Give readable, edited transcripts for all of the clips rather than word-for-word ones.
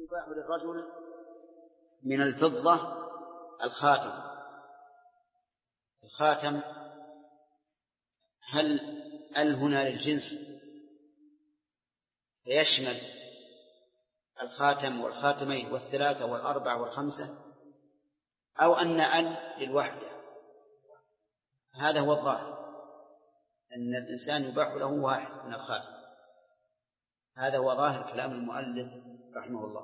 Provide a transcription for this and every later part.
يباح للرجل من الفضة الخاتم هل هنا للجنس فيشمل الخاتم والخاتمين والثلاثة والأربع والخمسة، أو أن للوحدة؟ هذا هو الظاهر، أن الإنسان يباح له واحد من الخاتم، هذا هو ظاهر كلام المؤلف رحمه الله.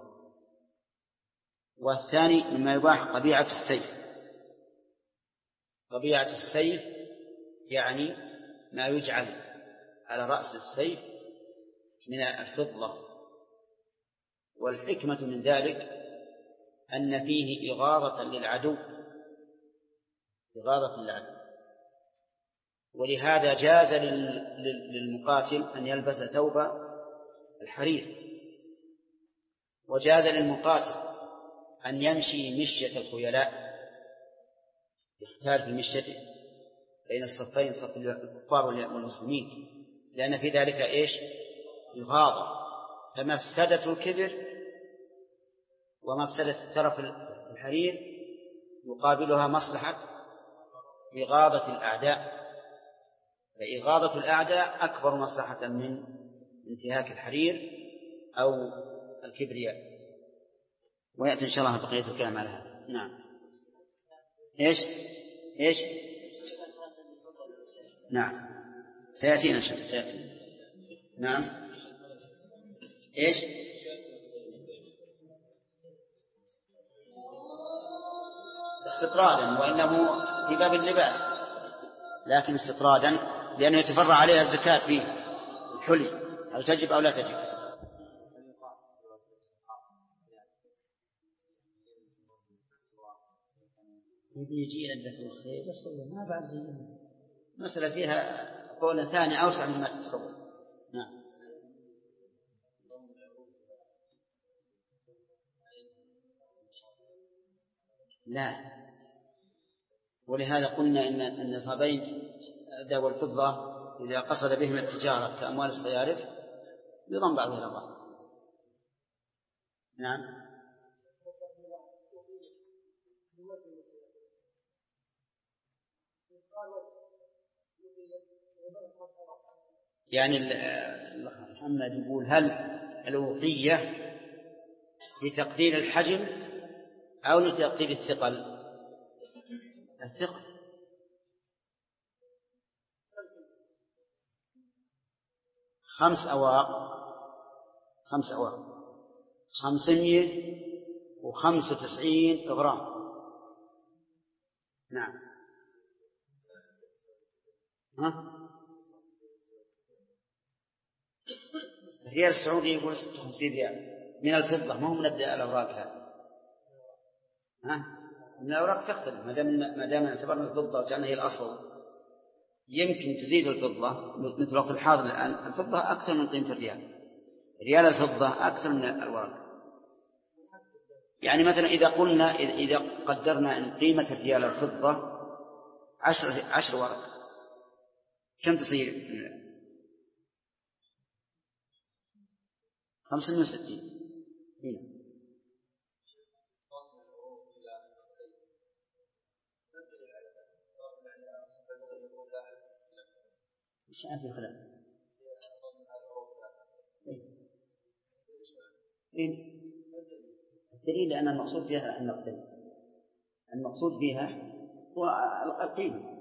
والثاني مما يباح قبيعة السيف يعني ما يجعل على رأس السيف من الفضة، والحكمة من ذلك أن فيه إغاظة للعدو، ولهذا جاز للمقاتل أن يلبس ثوب الحرير، وجاز للمقاتل أن يمشي مشية الخيلاء، يختار في مشيته بين الصفين، صف الكفار والمسلمين، لأن في ذلك إغاظة، فمفسدة الكبر ومفسدة الترف الحرير يقابلها مصلحة إغاظة الأعداء، فإغاظة الأعداء أكبر مصلحة من انتهاك الحرير أو الكبرياء. ويأتي إن شاء الله بقية الكلام على هذا. نعم. إيش نعم سيأتينا سيأتينا. نعم. استطرادا، وإنه في باب اللباس، لكن استطرادا لأنه يتفرع عليها الزكاة فيه الحلي، هل تجب أو لا تجب؟ يجي إلى جزاك الله خير، بس ما بعد زي مسألة فيها قول ثاني أوسع مما تتصور. نعم. لا، ولهذا قلنا إن النصابين الذهب والفضة إذا قصد بهم التجارة كأموال الصيارف يضم بعضها إلى بعض. نعم. يعني محمد يقول هل الوقية لتقدير الحجم أو لتقدير الثقل؟ 5 أواق 595 غرام. نعم. الريال السعودي يقول 56 ريال من الفضة، ما هو من الأوراق هذه. من الأوراق تختلف، ما دام اعتبرنا الفضة وجعلنا هي الأصل، يمكن تزيد الفضة. مثل وقت الحاضر الآن الفضة أكثر من قيمة ريال الفضة أكثر من الأوراق. يعني مثلا إذا قدرنا أن قيمة ريال الفضة 10 ورق، كم تصير؟ 560. هنا مش في خلاف. الدليل أن المقصود فيها النقدين، المقصود فيها هو القيمة.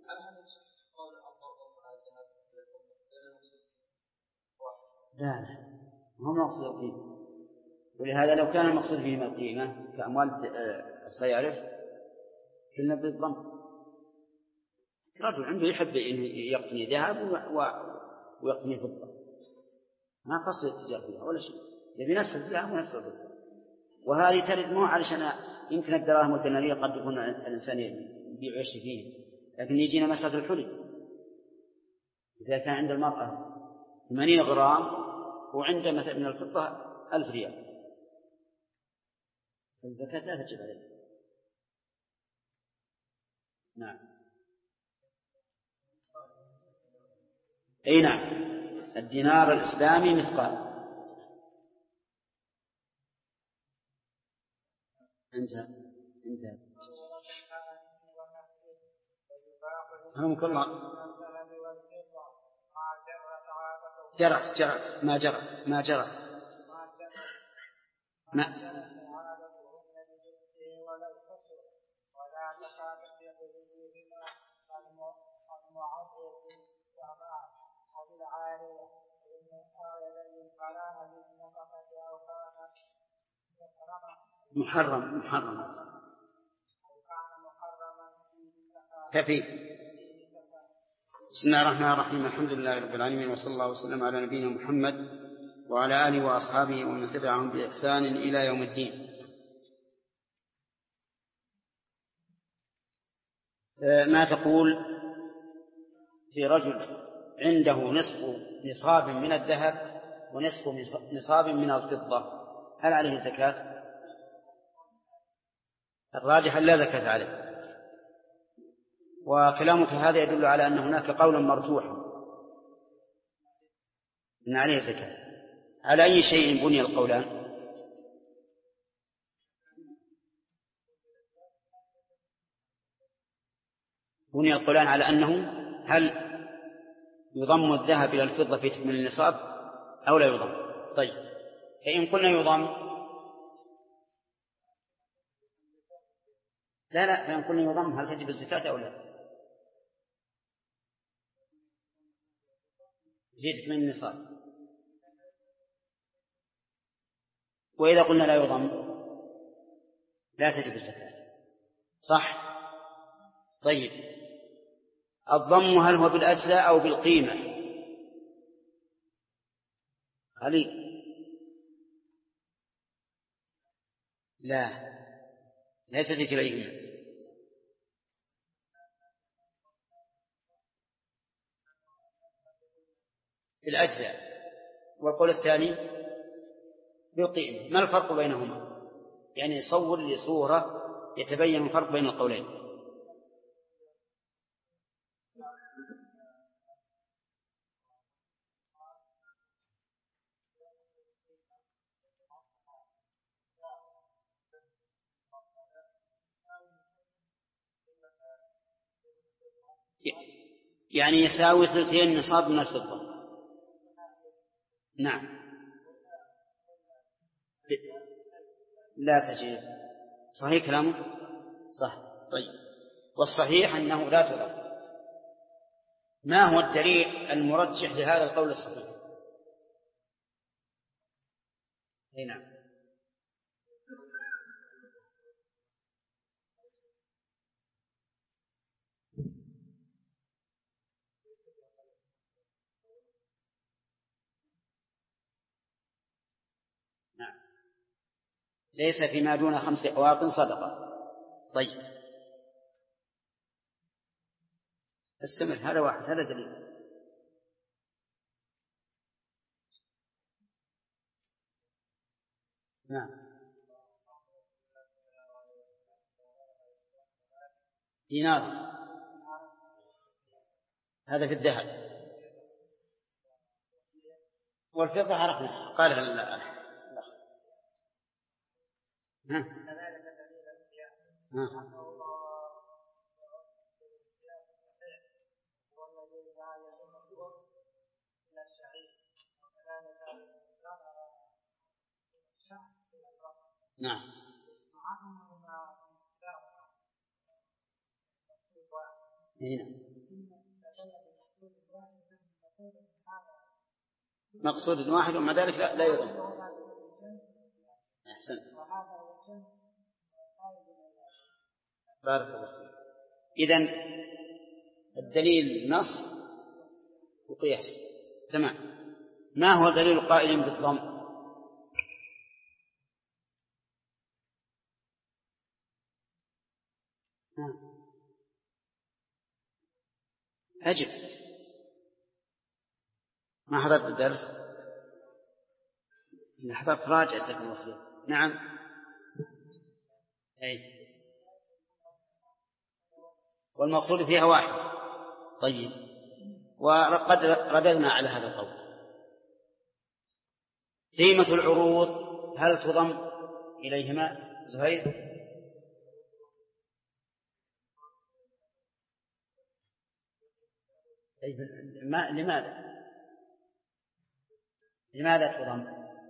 لا هم مقصود القيمة، ولهذا لو كان المقصود فيه القيمة كأموال الصيارف كلنا بالضم. رجل عنده يحب أن يقتني ذهب ويقتني فضة، ما قصد التجارة فيها ولا شيء، يبي نفس الذهب ونفس الفضة. وهذه ترد مو علشان يمكن الدراهم والدنانير قد يكون الإنسان يبيع ويشتري فيه، لكن يجينا مسألة الحلي. إذا كان عند المرأة 80 غرام وعنده مثلا من الفضة 1000 ريال، الزكاة لا تجب عليه. نعم. أي نعم، الدينار الإسلامي مثقال. انتهى. رحمك الله. جرت ما محرم كفي. بسم الله الرحمن الرحيم. الحمد لله رب العالمين، وصلى الله وسلم على نبينا محمد وعلى آله وأصحابه ومن تبعهم بإحسان إلى يوم الدين. ما تقول في رجل عنده نصف نصاب من الذهب ونصف نصاب من الفضة، هل عليه زكاة؟ الراجح لا زكاة عليه، وكلامك هذا يدل على أن هناك قولا مرجوحا إن عليه زكاة. على أي شيء بني القولان؟ بني القولان على أنه هل يضم الذهب إلى الفضة في تكميل النصاب أو لا يضم. طيب، فإن قلنا يضم لا فإن قلنا يضم هل تجب الزكاة أو لا في تكميل النصاب؟ وإذا قلنا لا يضم لا تجب الزكاة، صح؟ طيب، الضم هل هو بالأجزاء أو بالقيمة؟ خليل لا، ليس في كليهما. بالأجزاء، والقول الثاني بالقيمة. ما الفرق بينهما؟ يعني صور لي صورة يتبين الفرق بين القولين. يعني يساوي 2 نصاب من الفضة. نعم، لا تجب. صحيح كلامه؟ صح. طيب، والصحيح أنه لا تضم. ما هو الدليل المرجح لهذا القول الصحيح؟ نعم، ليس فيما دون 5 أواق صدقة. طيب، استمر، هذا واحد، هذا دليل. نعم، دينار، هذا في الذهب. والفضة عرفنا قالها الأخ. نعم، مقصود واحد ومع ذلك لا يضم. أحسنت، بارك الله فيك. إذن الدليل نص وقياس. تمام. ما هو دليل القائل بالضم؟ أجب، ما حضرت الدرس؟ إذا حضرت راجع جزاك الله خير. نعم، أي، والمقصود فيها واحد. طيب، وقد رددنا على هذا القول. قيمة العروض هل تضم إليهما؟ زهير؟ لماذا تضم؟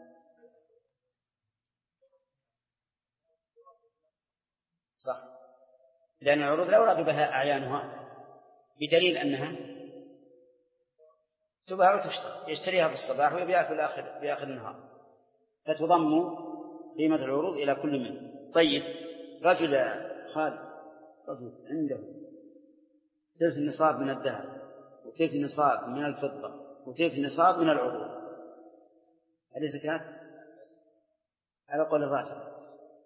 صح، لأن العروض لا يراد بها أعيانها، بدليل أنها تباع وتشترى، يشتريها في الصباح ويبيعها في آخر النهار، فتضم قيمة العروض إلى كل منه. طيب، رجل خالد رجل عنده ثلث نصاب من الذهب وثلث نصاب من الفضة وثلث نصاب من العروض، هل زكاة؟ على قول الراجح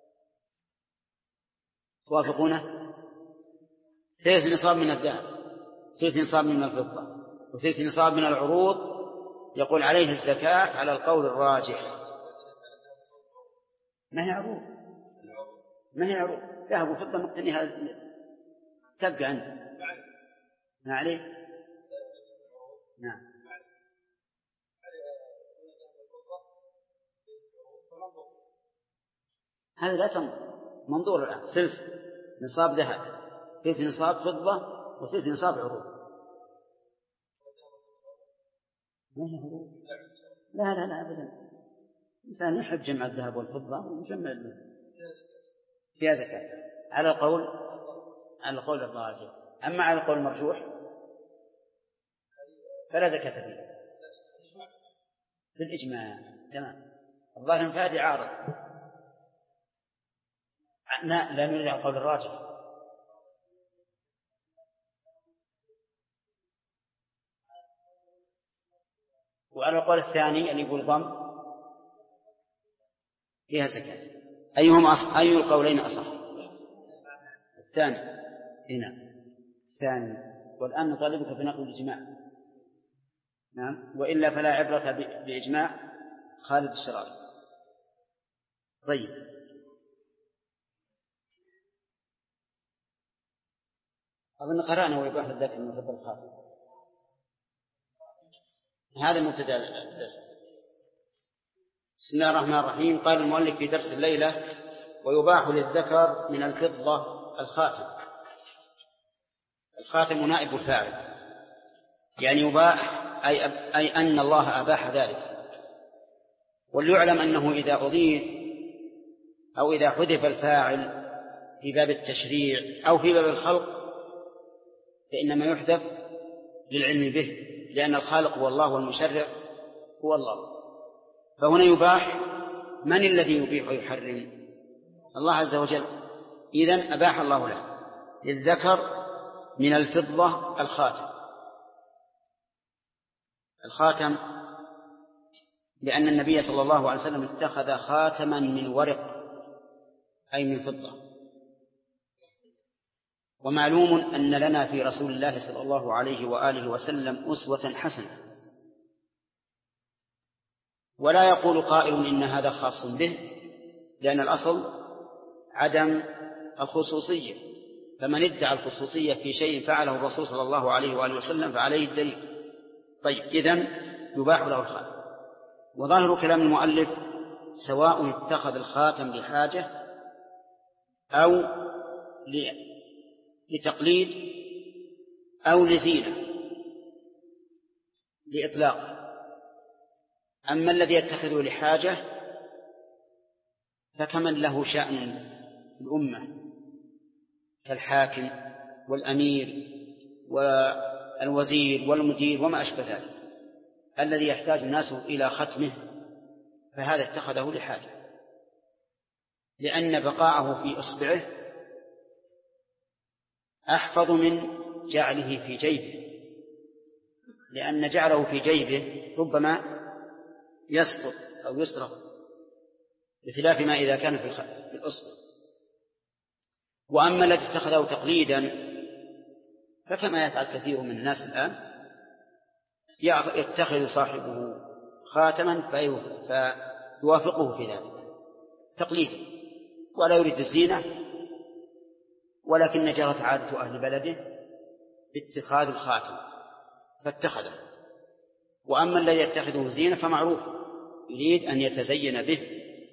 توافقونه؟ ثلث نصاب من الذهب، ثلث نصاب من الفضة، وثلث نصاب من العروض، يقول عليه الزكاة على القول الراجح. ما هي عروض، ما هي عروض، ذهب وفضة مقتنيها تبقى عنده، ما عليه. نعم، هذا لا تنظر، منظور الآن ثلث نصاب ذهب، ثلث نصاب فضة، وثلث نصاب عروض. ما هي عروض؟ لا أبدا، الإنسان يحب جمع الذهب والفضة ويجمع فيها زكاة على القول الراجح. أما على القول المرجوح فلا زكاة فيه بالإجماع. تمام، الظاهر فهذه عارض، لا نرجع على القول الراجح. وعلى القول الثاني اللي يقول ضم فيها زكاة، أي القولين أصح؟ الثاني. هنا الثاني، والآن نطالبك بنقل الإجماع. نعم، وإلا فلا عبرة بإجماع خالد الشراري. طيب، أظن قرأنا ويباح الذكر من فضل الخاتم، هذا مبتدأ الدرس. بسم الله الرحمن الرحيم. قال المؤلف في درس الليلة: ويباح للذكر من الفضة الخاتم. الخاتم نائب الفاعل، يعني يباح أي أن الله أباح ذلك. وليعلم أنه إذا أضيف أو إذا حذف الفاعل في باب التشريع أو في باب الخلق فإنما يحذف للعلم به، لأن الخالق هو الله والمشرع هو الله. فهنا يباح، من الذي يبيح ويحرم؟ الله عز وجل. إذن أباح الله له للذكر من الفضة الخاتم، لأن النبي صلى الله عليه وسلم اتخذ خاتما من ورق أي من فضة. ومعلوم أن لنا في رسول الله صلى الله عليه وآله وسلم أسوة حسنة، ولا يقول قائل إن هذا خاص به، لأن الأصل عدم الخصوصية، فمن ادعى الخصوصية في شيء فعله الرسول صلى الله عليه وآله وسلم فعليه الدليل. طيب، إذن يباح له الخاتم. وظاهر كلام المؤلف سواء اتخذ الخاتم لحاجة أو لتقليد أو لزينة لإطلاق. أما الذي يتخذه لحاجة فكمن له شأن الأمة كالحاكم والأمير والوزير والمدير وما أشبه ذلك، الذي يحتاج الناس إلى ختمه، فهذا اتخذه لحاجة، لأن بقاءه في إصبعه أحفظ من جعله في جيبه، لأن جعله في جيبه ربما يسقط أو يسرق، بخلاف ما إذا كان في الأصبع. وأما الذي اتخذه تقليدا فكما يفعل كثير من الناس الآن، يتخذ صاحبه خاتما فيوافقه في ذلك تقليدا، ولا يريد الزينة، ولكن جرت عادة أهل بلده باتخاذ الخاتم فاتخذه. وأما الذي يتخذه زينة فمعروف يريد أن يتزين به،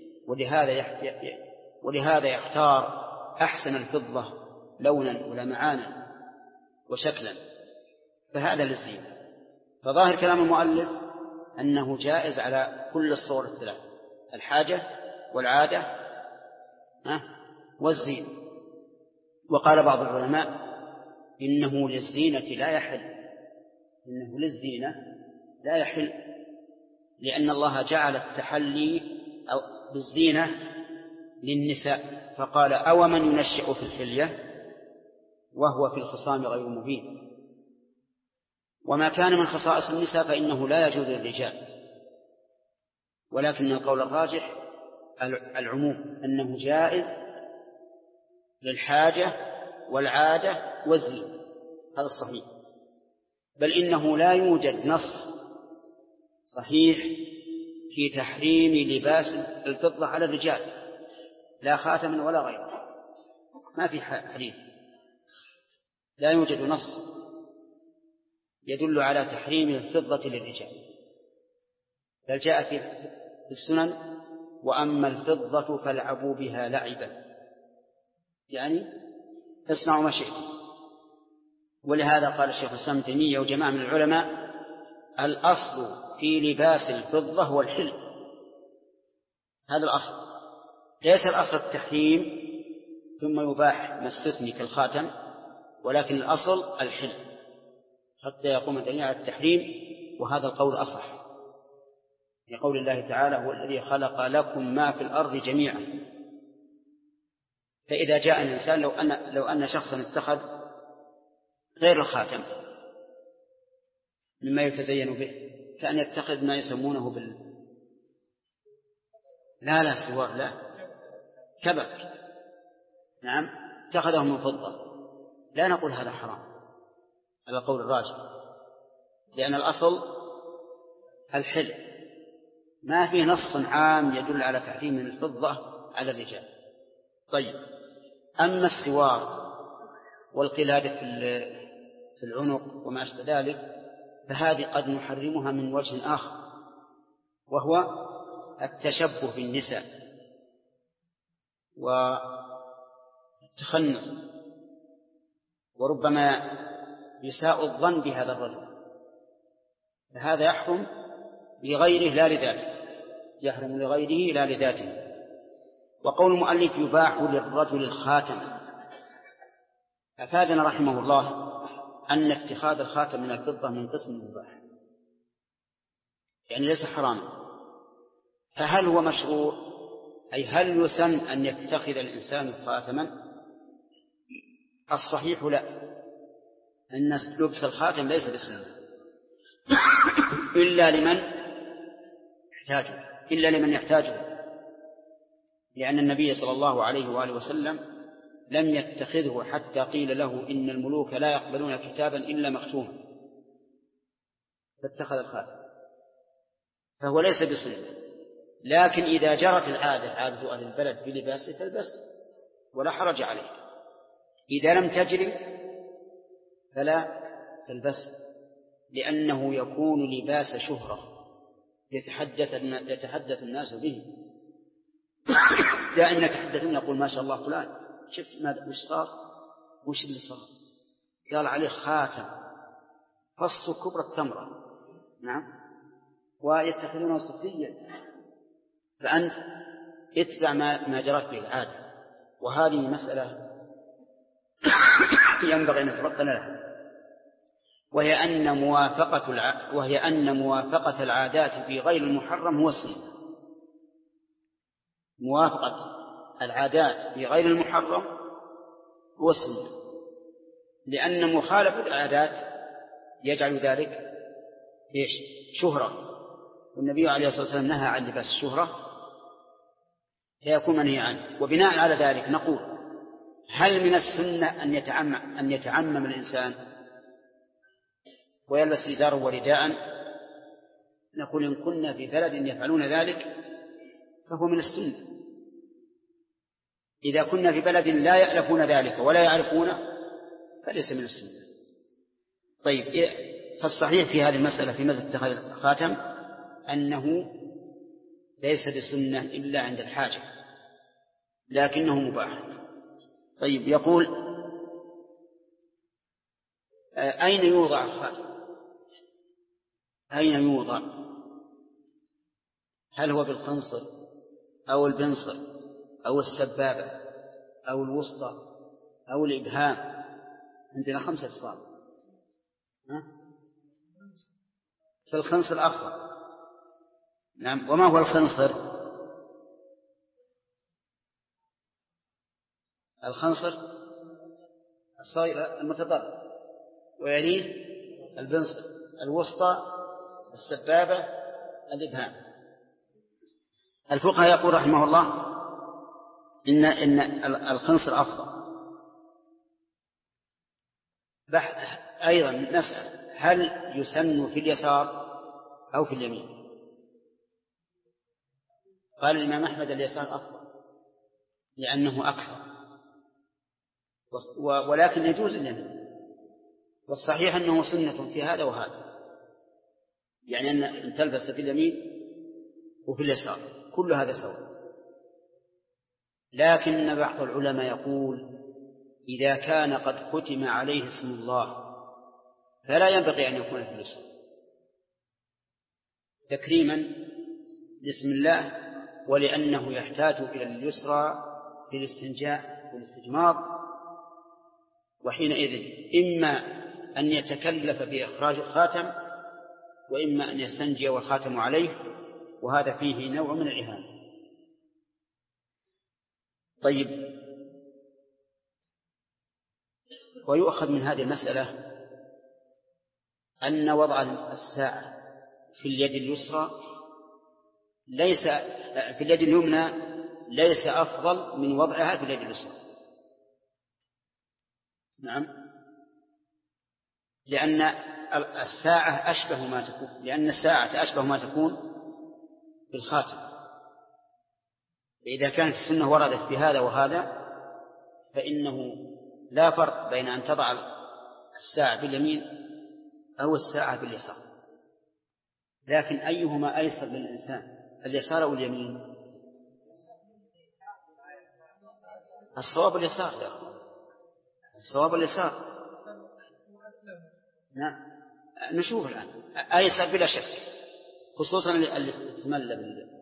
ولهذا يختار أحسن الفضة لونا ولمعانا وشكلا، فهذا للزينة. فظاهر كلام المؤلف أنه جائز على كل الصور الثلاث: الحاجة والعادة والزينة. وقال بعض العلماء إنه للزينة لا يحل، لأن الله جعل التحلي بالزينة للنساء، فقال: أو من ينشأ في الحلية وهو في الخصام غير مبين. وما كان من خصائص النساء فإنه لا يجوز للرجال، ولكن القول الراجح العموم، أنه جائز للحاجة والعادة والزينة. هذا الصحيح. بل إنه لا يوجد نص صحيح في تحريم لباس الفضة على الرجال، لا خاتم ولا غيره، ما في حديث، لا يوجد نص يدل على تحريم الفضة للرجال، بل جاء في السنن: وأما الفضة فالعبوا بها لعبا، يعني اصنعوا ما شئتم. ولهذا قال الشيخ الإسلام ابن تيمية وجماعة من العلماء: الأصل في لباس الفضة هو الحل. هذا الأصل، ليس الأصل التحريم ثم يباح ما استثني كالخاتم، ولكن الأصل الحل حتى يقوم الدليل على التحريم. وهذا القول أصح، لقول الله تعالى: هو الذي خلق لكم ما في الأرض جميعا. فإذا جاء الإنسان، لو أن شخصا اتخذ غير الخاتم مما يتزين به، كأن يتخذ ما يسمونه لا سوار، لا كبك، نعم، اتخذه من فضة، لا نقول هذا حرام، هذا قول الراجح، لأن الأصل الحل، ما في نص عام يدل على تحريم الفضة على الرجال. طيب، أما السوار والقلادة في العنق وما أشبه ذلك، فهذه قد نحرمها من وجه آخر، وهو التشبه بالنساء والتخنث، وربما يساء الظن بهذا الرجل، فهذا يحرم لغيره لا لذاته، يحرم لغيره لا لذاته. وقول المؤلف: يباح للرجل الخاتم، أفادنا رحمه الله أن اتخاذ الخاتم من الفضة من قسم المباح، يعني ليس حراما. فهل هو مشروع؟ أي هل يسن أن يتخذ الإنسان خاتما؟ الصحيح لا، أن لبس الخاتم ليس بسنة إلا لمن يحتاجه، لأن النبي صلى الله عليه وآله وسلم لم يتخذه حتى قيل له: إن الملوك لا يقبلون كتابا إلا مختوما، فاتخذ الخاتم، فهو ليس بسنة. لكن إذا جرت عادة أهل البلد بلباسه فالبس ولا حرج عليه. إذا لم تجري فلا تلبس، لأنه يكون لباس شهرة يتحدث الناس به، دائما يتحدثون يقول: ما شاء الله فلان، شفت وش صار، وش اللي صار؟ قال عليه خاتم فص كبر التمرة، نعم، ويتخذونه صفيا. فأنت اتبع ما جرت به العادة، وهذه مسألة ينبغي أن نتفطن لها، وهي أن موافقة العادات في غير المحرم هو السنة. موافقة العادات في غير المحرم هو السنة، لأن مخالفة العادات يجعل ذلك شهرة، والنبي عليه الصلاة والسلام نهى عن لباس الشهرة فيكون منهي عنه. وبناء على ذلك نقول: هل من السنة أن يتعمم الإنسان ويلبس إزاره ورداء؟ نقول: إن كنا في بلد يفعلون ذلك فهو من السنة. إذا كنا في بلد لا يألفون ذلك ولا يعرفون فليس من السنة. طيب، فالصحيح في هذه المسألة في مسألة اتخاذ الخاتم أنه ليس بسنة إلا عند الحاجة، لكنه مباح. طيب، يقول: أين يوضع الخاتم؟ أين يوضع؟ هل هو بالخنصر أو البنصر أو السبابة أو الوسطى أو الإبهام؟ عندنا 5 أفصال. في الخنصر أفضل. نعم. وما هو الخنصر؟ الخنصر الصغير المتضرر، ويليه البنصر، الوسطى، السبابة، الإبهام. الفقهاء يقول رحمه الله إن الخنصر أفضل. أيضا نسأل هل يسن في اليسار أو في اليمين؟ قال الإمام أحمد اليسار أفضل لأنه أكثر، ولكن يجوز اليمين، والصحيح أنه سنة في هذا وهذا، يعني أن تلبس في اليمين وفي اليسار كل هذا سواء. لكن بعض العلماء يقول إذا كان قد ختم عليه اسم الله فلا ينبغي أن يكون في اليسار تكريما لاسم الله، ولأنه يحتاج إلى اليسرى في الاستنجاء والاستجمار، وحينئذ إما أن يتكلف بإخراج الخاتم وإما أن يستنجي والخاتم عليه، وهذا فيه نوع من الإهانة. طيب، ويؤخذ من هذه المسألة أن وضع الساعة في اليد اليسرى ليس في اليد اليمنى ليس أفضل من وضعها في اليد اليسرى. نعم، لأن الساعة أشبه ما تكون، لأن الساعة أشبه ما تكون بالخاتم. فإذا كانت السنة وردت بهذا وهذا فإنه لا فرق بين أن تضع الساعة باليمين أو الساعة باليسار. لكن أيهما أيسر للإنسان، اليسار أو اليمين؟ الصواب اليسار يا أخوان، الصواب اليسار. نعم، نشوف الآن أيسر بلا شك، خصوصا اللي تتملى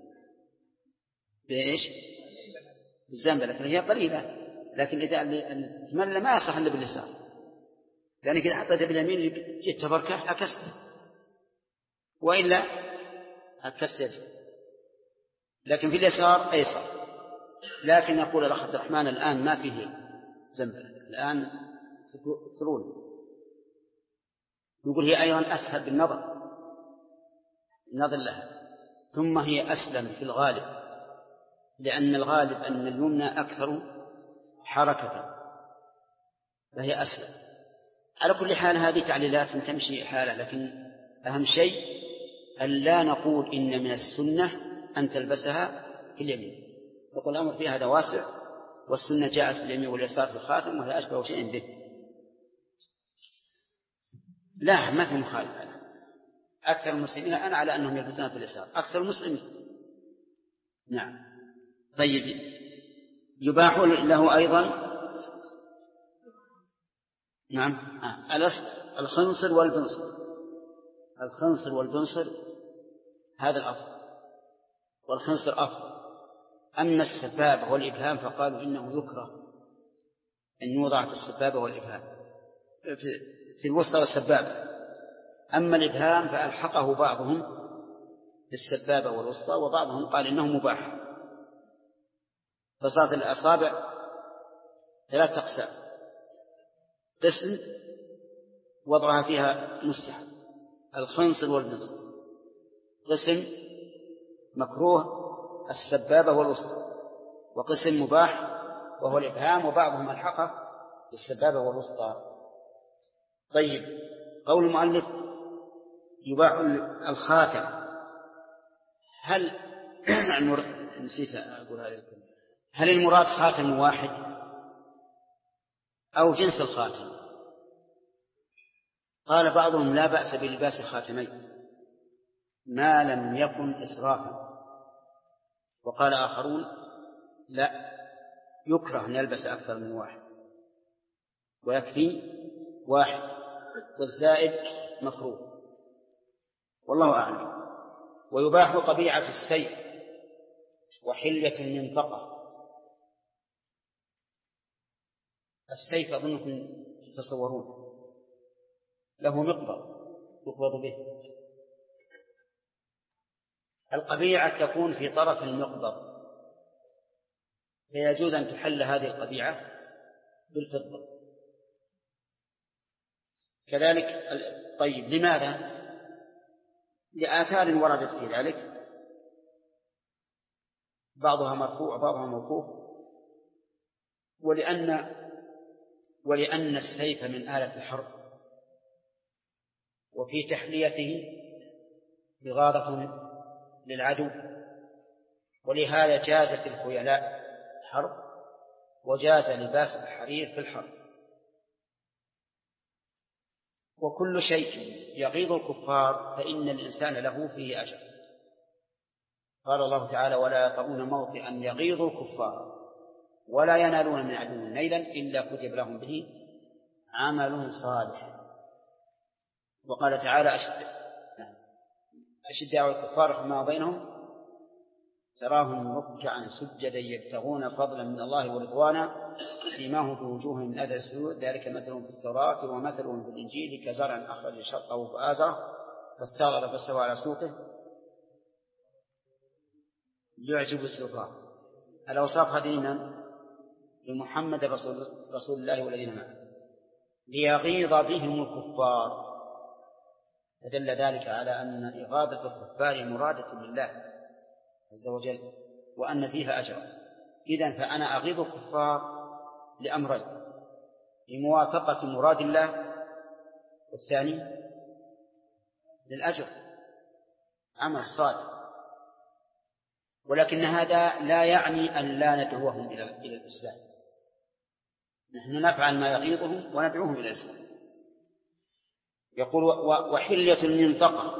بإيش؟ بالزنبلة، فهي قليلة، لكن إذا اللي تتملى ما يصح إلا باليسار، لأنك إذا حطيت باليمين يتفركه عكست، وإلا عكست يده. لكن في اليسار أيسر. لكن يقول الأخ عبد الرحمن الآن ما فيه زنبلة، الآن ترون، يقول هي أيضا أسهل بالنظر لها، ثم هي أسلم في الغالب، لأن الغالب أن اليمنى أكثر حركة فهي أسلم. على كل حال هذه تعليلات تمشي حالة، لكن أهم شيء أن لا نقول إن من السنة أن تلبسها في اليمين، يقول الأمر فيها هذا واسع، والسنة جاءت في اليمين واليسار في الخاتم، وهذا أشبه شيء به. لا، ما في مخالفة. أكثر المسلمين الآن على أنهم يلبسون في اليسار، أكثر المسلمين. نعم. طيب، يباح له أيضا نعم الخنصر والبنصر. الخنصر والبنصر هذا الأفضل، والخنصر أفضل. أما السبابة والإبهام فقالوا إنه يكره أن يوضع في السبابة والإبهام، في الوسطى والسبابة. أما الإبهام فألحقه بعضهم بالسبابة والوسطى، وبعضهم قال إنه مباح، فصارت الأصابع 3 أقسام: قسم وضعها فيها مستحب الخنصر والبنصر، قسم مكروه السبابة والوسطى، وقسم مباح وهو الإبهام، وبعضهم ألحقه بالسبابة والوسطى. طيب، قول المؤلف يباح الخاتم، هل نسيت أقول هذا الكلمة، هل المراد خاتم واحد أو جنس الخاتم؟ قال بعضهم لا بأس بلباس الخاتمين ما لم يكن إسرافا، وقال آخرون لا، يكره أن يلبس أكثر من واحد ويكفي واحد. والزائد مكروه، والله أعلم. ويباح طبيعة السيف وحلية المنطقة. السيف أظنكم تتصورون له مقبض يقبض به، القبيعة تكون في طرف المقبض، فيجوز أن تحل هذه القبيعة بالفضة كذلك. طيب لماذا؟ لآثار وردت في ذلك، بعضها مرفوع وبعضها موقوف، ولأن السيف من آلة الحرب، وفي تحليته إغاظة للعدو، ولهذا جازت الخيلاء الحرب وجاز لباس الحرير في الحرب. وكل شيء يغيظ الكفار فإن الإنسان له فيه أجر. قال الله تعالى: ولا يطؤون موطئا يغيظ الكفار ولا ينالون من عدو نيلا إلا كتب لهم به عمل صالح. وقال تعالى: أشداء الكفار رحماء بينهم تراهم ركعا سجدا يبتغون فضلا من الله ورضوانا سيماهم في وجوههم من أثر السجود ذلك مثلهم في التوراة ومثلهم في الإنجيل كزرع أخرج شطه فآزره فاستغلظ فاستوى على سوقه يعجب الزراع. الأوصاف هذه لمحمد رسول الله والذين معه ليغيظ بهم الكفار، فدل ذلك على أن إغاظة الكفار مرادة لله عز وجل وأن فيها أجرا. إذن فأنا أغيظ الكفار لأمرين: لموافقة مراد الله، والثاني للأجر عمل صالح. ولكن هذا لا يعني أن لا ندعوهم إلى الإسلام، نحن نفعل ما يغيظهم وندعوهم إلى الإسلام. يقول: وحلية المنطقة،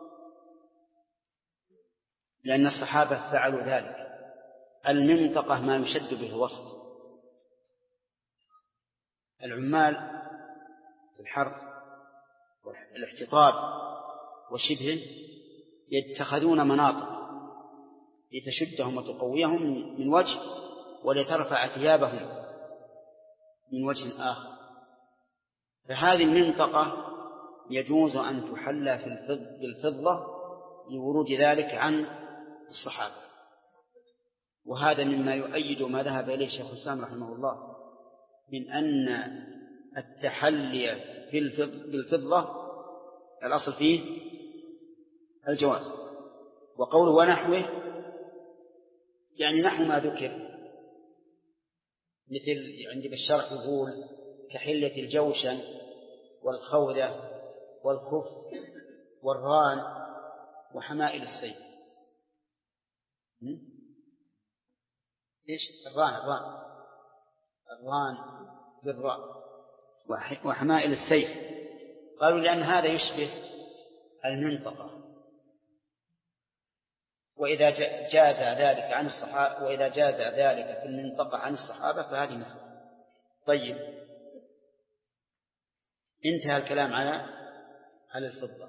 لأن الصحابة فعلوا ذلك. المنطقة ما يشد به الوسط. العمال في الحرث والاحتطاب وشبهه يتخذون مناطق لتشدهم وتقويهم من وجه ولترفع ثيابهم من وجه آخر، فهذه المنطقة يجوز أن تحلى بالفضة لورود ذلك عن الصحابة. وهذا مما يؤيد ما ذهب إليه شيخ الإسلام رحمه الله من أن التحلي بالفضة الأصل فيه الجواز. وقوله ونحوه يعني نحو ما ذكر، مثل عندي بالشرح يقول كحلة الجوشن والخوذة والخف والران وحمائل السيف. إيش الران بالراء وحمائل السيف. قالوا لأن هذا يشبه المنطقة، وإذا جاز ذلك عن الصحابة، وإذا جاز ذلك في المنطقة عن الصحابة فهذه مثل. طيب، انتهى الكلام على الفضة.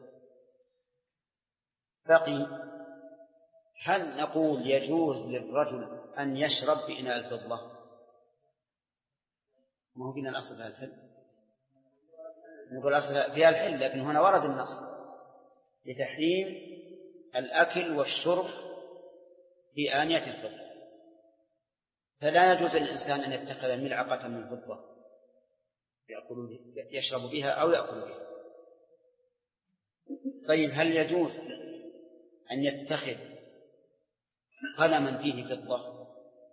بقي هل نقول يجوز للرجل أن يشرب بإناء الفضة؟ ما هو بنا الأصل فيها الحل، نقول الأصل فيها الحل، لكن هنا ورد النص لتحريم الأكل والشرب في آنية الفضة، فلا يجوز للإنسان أن يتخذ ملعقة من فضة يشرب بها أو يأكل بها. طيب، هل يجوز أن يتخذ قلما فيه فضة؟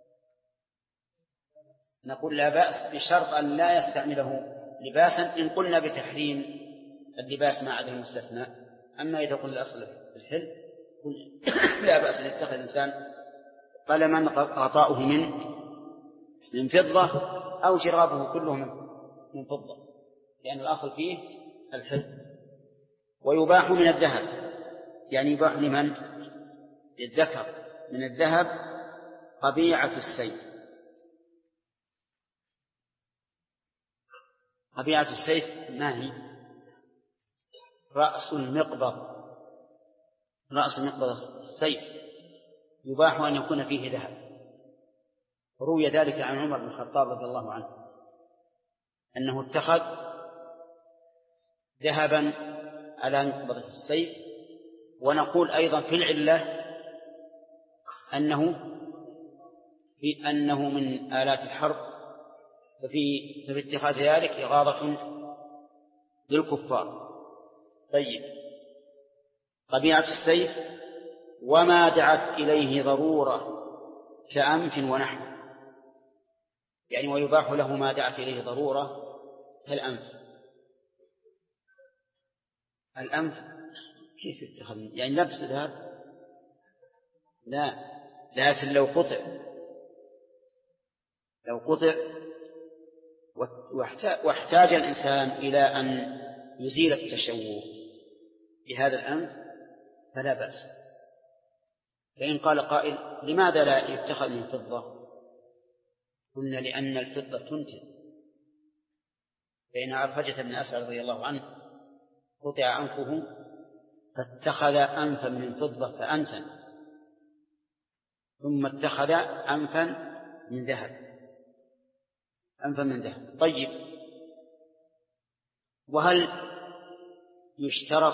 نقول لا بأس بشرط أن لا يستعمله لباسا، إن قلنا بتحريم اللباس ما عدا المستثنى. أما إذا قلنا الأصل في الحل لا بأس أن يتخذ الإنسان قلما غطاؤه من فضة أو جرابه كله من فضة، لأن الأصل فيه الحل. ويباح من الذهب، يعني يباح لمن؟ للذكر من الذهب قبيعة السيف. قبيعة السيف ما هي؟ رأس المقبض السيف يباح أن يكون فيه ذهب. روي ذلك عن عمر بن الخطاب رضي الله عنه أنه اتخذ ذهبا على مقبضة السيف. ونقول أيضا في العلة أنه من آلات الحرب، ففي اتخاذ ذلك إغاظة للكفار. طيب، طبيعة السيف وما دعت إليه ضرورة كأنف ونحو، يعني ويباح له ما دعت إليه ضرورة كالأنف. الأنف كيف يتخذ؟ يعني لبس ذهب؟ لا، لكن لو قطع واحتاج الإنسان إلى أن يزيل التشوه بهذا الأنف فلا بأس. فإن قال قائل لماذا لا يتخذ من فضة؟ قلنا لأن الفضة تنتن. فإن عرفجة بن أسعد رضي الله عنه قطع أنفه فاتخذ أنفا من فضة فأنتن، ثم اتخذ أنفا من ذهب. طيب، وهل يشترط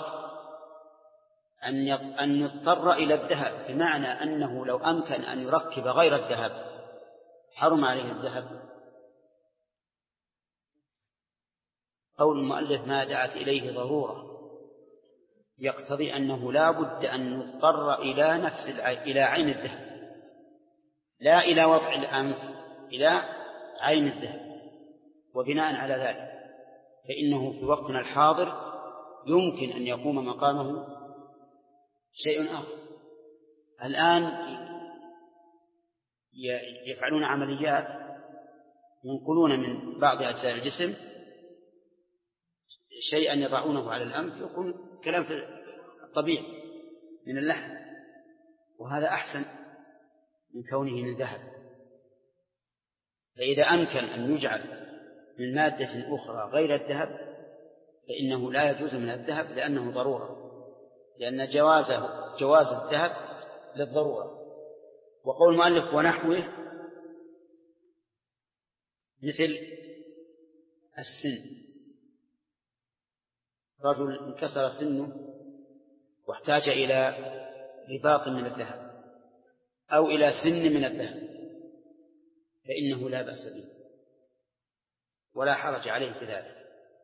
أن يضطر إلى الذهب، بمعنى أنه لو أمكن أن يركب غير الذهب حرم عليه الذهب؟ قول المؤلف ما دعت إليه ضرورة يقتضي أنه لا بد أن يضطر إلى عين الذهب، لا إلى وضع الأنف، إلى عين الذهب. وبناء على ذلك فإنه في وقتنا الحاضر يمكن أن يقوم مقامه شيء آخر. الآن يفعلون عمليات ينقلون من بعض أجزاء الجسم شيئا يضعونه على الأنف يكون كلام طبيعي من اللحم، وهذا أحسن من كونه من ذهب. فإذا أمكن أن يجعل من مادة أخرى غير الذهب فإنه لا يجوز من الذهب لأنه ضرورة، لأن جواز الذهب للضرورة. وقول المؤلف ونحوه مثل السن، رجل انكسر سنه واحتاج إلى رباط من الذهب أو إلى سن من الذهب فإنه لا بأس به ولا حرج عليه في ذلك.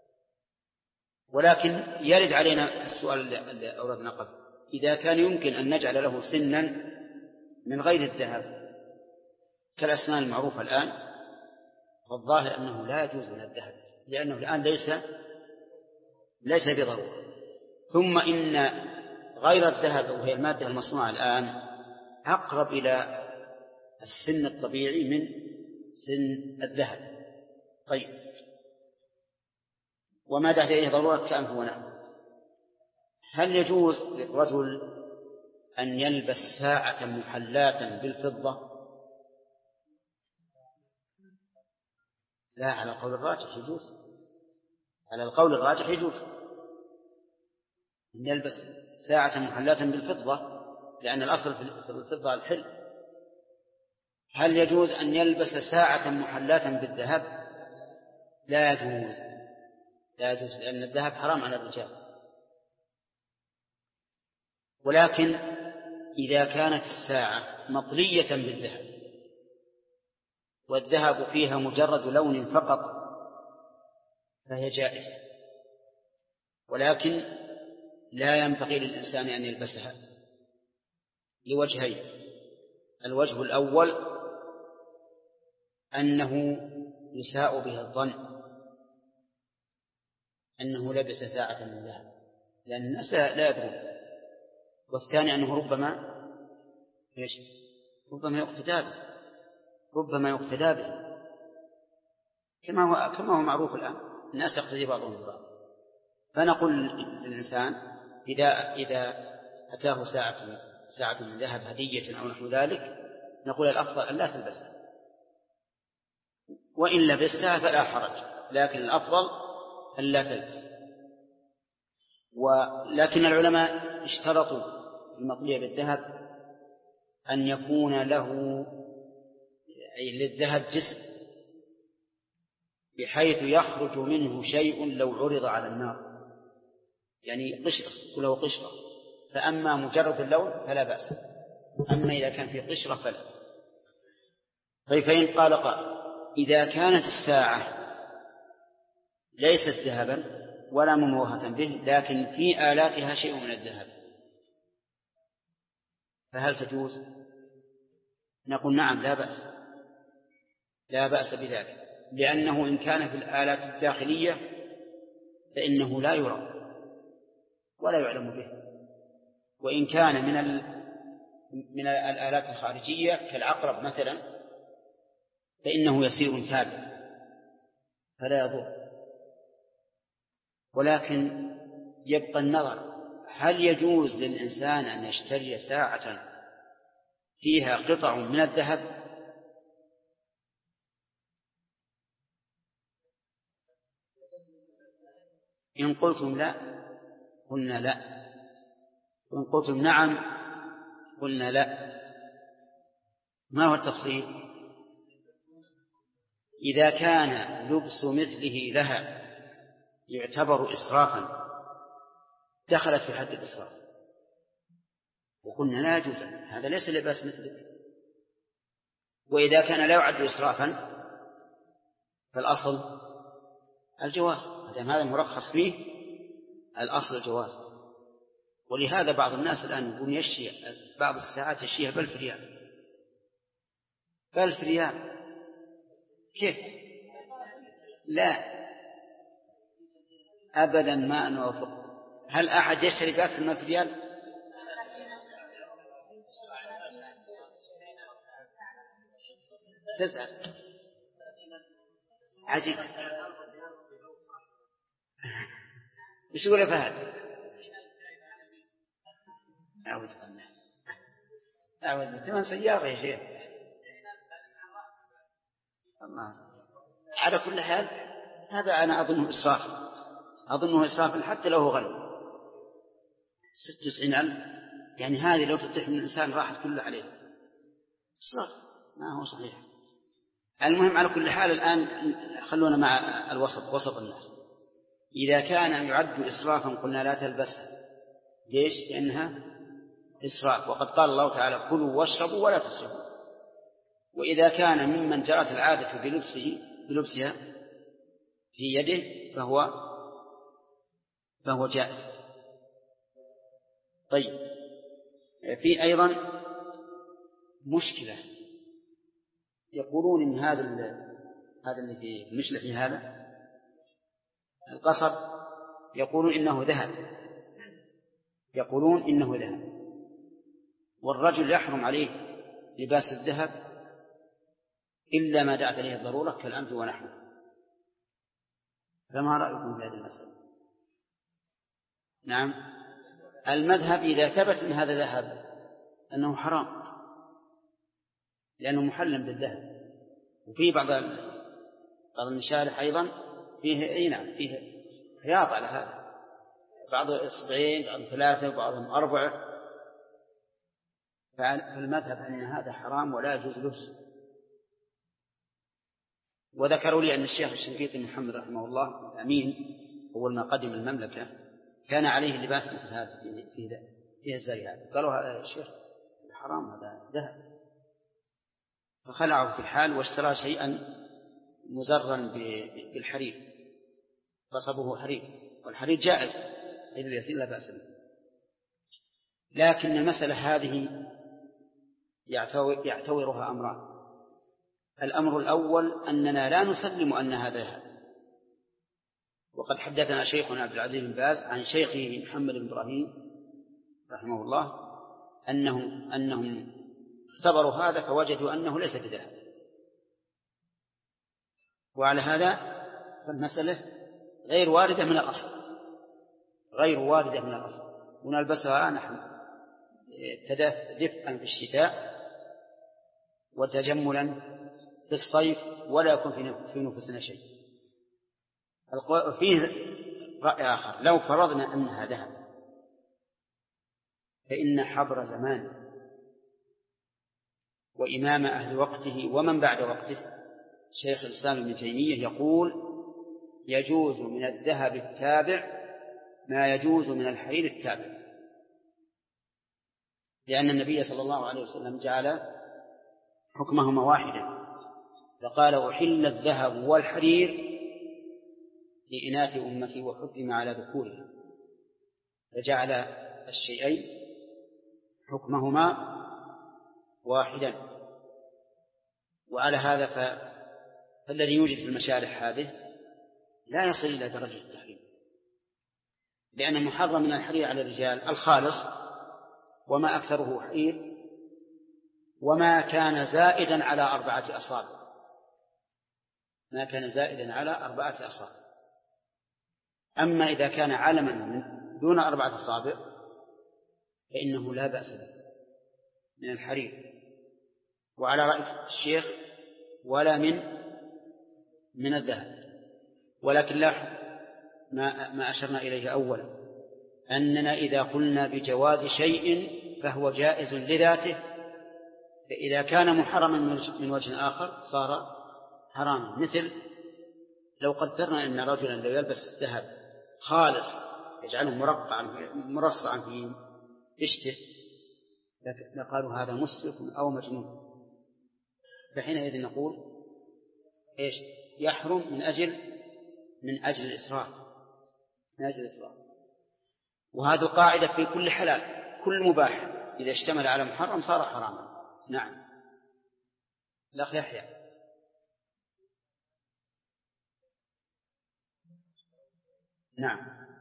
ولكن يرد علينا السؤال الذي أوردنا قبل، إذا كان يمكن أن نجعل له سنا من غير الذهب كالأسنان المعروفة الآن، فالظاهر أنه لا يجوز من الذهب لأنه الآن ليس بضرورة. ثم إن غير الذهب وهي المادة المصنوعة الآن أقرب إلى السن الطبيعي من سن الذهب. طيب، وما دعت إليه ضرورة كأنف ونحو. هل يجوز للرجل أن يلبس ساعة محلاة بالفضة؟ لا، على القول الراجح يجوز. على القول الراجح يجوز أن يلبس ساعة محلاة بالفضة لأن الأصل في الفضة الحل. هل يجوز أن يلبس ساعة محلاة بالذهب؟ لا يجوز لأن الذهب حرام على الرجال. ولكن إذا كانت الساعة مطلية بالذهب والذهب فيها مجرد لون فقط فهي جائزة، ولكن لا ينبغي للإنسان أن يلبسها لوجهين. الوجه الأول أنه يساء به الظن أنه لبس ساعة من ذهب لأن الناس لا يدرون. والثاني أنه ربما يقتدى به كما هو معروف الآن، الناس يقتدي بعضهم ببعض. فنقول للإنسان إذا أتاه ساعة من ذهب هدية أو نحو ذلك نقول الأفضل أن لا تلبسها، وإن لبستها فلا حرج، لكن الأفضل أن لا تلبس. ولكن العلماء اشترطوا المطلية بالذهب أن يكون له أي للذهب جسم بحيث يخرج منه شيء لو عرض على النار، يعني قشرة له قشرة، فأما مجرد اللون فلا بأس، أما إذا كان في قشرة فلا. طيب فإن قال إذا كانت الساعة ليست ذهبا ولا مموهة به لكن في آلاتها شيء من الذهب فهل تجوز؟ نقول نعم لا بأس، لا بأس بذلك، لأنه إن كان في الآلات الداخلية فإنه لا يرى ولا يعلم به، وإن كان من الآلات الخارجية كالعقرب مثلا فإنه يسير تابع فلا يضر. ولكن يبقى النظر هل يجوز للإنسان أن يشتري ساعة فيها قطع من الذهب؟ إن قلتم لا قلنا لا، وإن قلتم نعم قلنا لا. ما هو التفصيل؟ إذا كان لبس مثله لها يعتبر إسرافا دخلت في حد الإسراف، وقلنا لا يجوز، هذا ليس لباس مثلك. وإذا كان لا يعد إسرافا فالأصل الجواز، هذا مرخص فيه، الأصل الجواز. ولهذا بعض الناس الآن يقول يشتري بعض الساعات يشتريها ب1000 ريال، ب1000 ريال كيف؟ لا أبدا ما نوافق. هل أحد يشتري بأكثر من 1000 ريال؟ تزعل عجيب. وش يقول فهد؟ أعوذ بالله، أعوذ بالله، ثمان سيارة يا شيخ. الله. على كل حال هذا أنا أظنه إسراف، أظنه إسراف حتى لو هو غني. 96,000 يعني هذه لو تتيح من الإنسان راحت كله عليه، إسراف ما هو صحيح. المهم على كل حال الآن خلونا مع الوسط، وسط الناس. إذا كان يعد إسرافا قلنا لا تلبسها. ليش؟ لأنها إسراف، وقد قال الله تعالى كلوا واشربوا ولا تسرفوا. وإذا كان ممن جرت العادة بلبسها في يده فهو جائز. طيب في أيضا مشكلة، يقولون إن هذا اللي في المشلح في هذا القصب يقولون إنه ذهب، والرجل يحرم عليه لباس الذهب إلا ما دعت عليه الضرورة كالأنف ونحوه. فما رأيكم في هذه المسألة؟ نعم، المذهب إذا ثبت أن هذا ذهب أنه حرام لأنه محلم بالذهب. وفي بعض المشالح أيضا فيه فيه خياط على هذا، بعض إصبعين بعض 3 وبعضهم 4. فالمذهب أن هذا حرام ولا يجوز لبسه. وذكروا لي أن الشيخ الشنقيطي محمد رحمه الله الأمين أول ما قدم المملكة كان عليه لباس مثل هذا فيه الزري هذا، قالوا هذا الشيخ حرام هذا ذهب، فخلعه في الحال واشترى شيئا مزرا بالحرير، قصبه حرير، والحرير جائز غير اليسير لا بأس به. لكن المسألة هذه يعتورها أمران. الأمر الأول أننا لا نسلم أن هذا ذهب، وقد حدثنا شيخنا عبد العزيز بن باز عن شيخه محمد بن إبراهيم رحمه الله أنهم اختبروا هذا فوجدوا أنه ليس بذهب. وعلى هذا فالمسألة غير واردة من الأصل، ونلبسها نحن دفئا في الشتاء وتجملا في الصيف ولا يكون في نفسنا شيء. فيه رأي آخر: لو فرضنا أنها ذهب فإن حبر زمان وإمام أهل وقته ومن بعد وقته شيخ الإسلام ابن تيمية يقول: يجوز من الذهب التابع ما يجوز من الحرير التابع، لأن النبي صلى الله عليه وسلم جعل حكمهما واحدا، فقال: أحل الذهب والحرير لإناث أمتي وحرم على ذكورها، فجعل الشيئين حكمهما واحدا. وعلى هذا فالذي يوجد في المشارح هذه لا يصل إلى درجة التحريم، لأن المحرم من الحرير على الرجال الخالص وما أكثره حرير وما كان زائدا على 4 أصابع، ما كان زائدا على 4 أصابع. أما إذا كان علما من دون 4 أصابع فإنه لا بأس به من الحرير، وعلى رأي الشيخ ولا من الذهب. ولكن لاحظ ما أشرنا إليه أولا، أننا إذا قلنا بجواز شيء فهو جائز لذاته، فإذا كان محرما من وجه آخر صار حراما. مثل لو قدرنا أن رجلا لو يلبس ذهب خالص يجعله مرصعا في بشته لقالوا هذا مسرف أو مجنون، فحينئذ نقول إيش؟ يحرم من أجل الإسراف، من أجل الإسراف. وهذه القاعدة في كل حلال، كل مباح إذا اشتمل على محرم صار حراما. نعم. الأخ يحيى. نعم.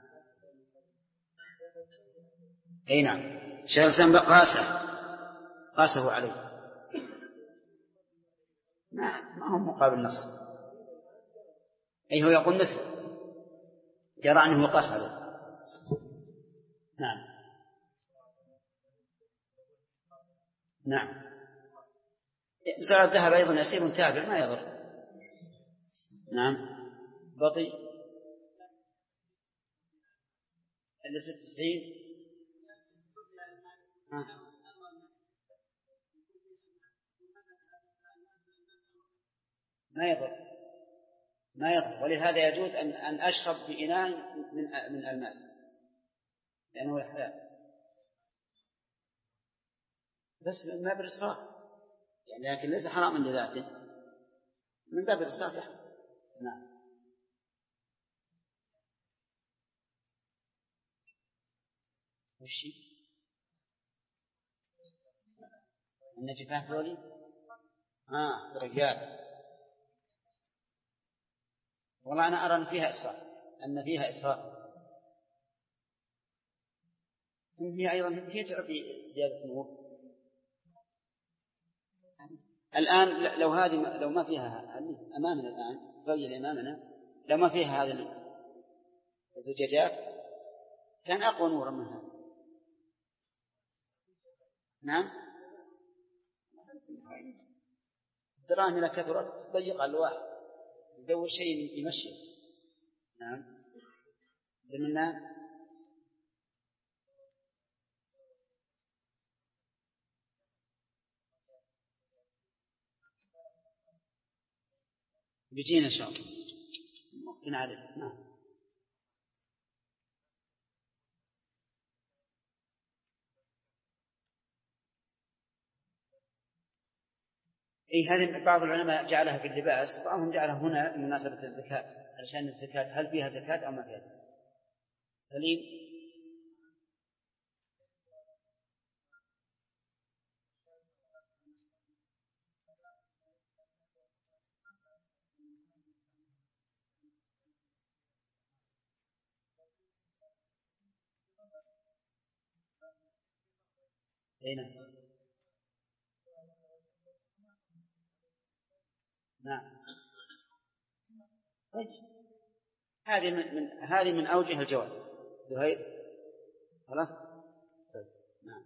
أي نعم. شيخ الإسلام قاسه عليه، ما هو مقابل نص. أي هو يقول مثل، يرى أنه قاس عليه. نعم. نعم. زال الذهب أيضا يسير تابع ما يضر. نعم. بطيء اللي 96 ما يضر. ولهذا يجوز أن أشرب بإناء من الماس لأنه يحلال، بس من باب الإسراف يعني، لكن ليس حراما لذاته، من باب الإسراف يحرم. نعم. وشي النجفات ذولي رجال. والله أنا أرى أن فيها إسراف، هي أيضا هي تعطي زيادة نور. الآن لو ما فيها أمامنا الآن زوجة أمامنا، لو ما فيها هذه الزجاجات كان أقوى نورا من هذا. نعم. الدراهم إذا كثرت تضيق على الواحد، يدور شيء يمشي. نعم. لمنا بيجينا إن شاء الله ممكن عليه. نعم. هذه بعض العلماء جعلها في اللباس، بعضهم جعلها هنا بمناسبة الزكاة، علشان الزكاة هل فيها زكاة أو ما فيها زكاة. سليم. نعم. هذه من أوجه الجواز. زهير خلاص. نعم.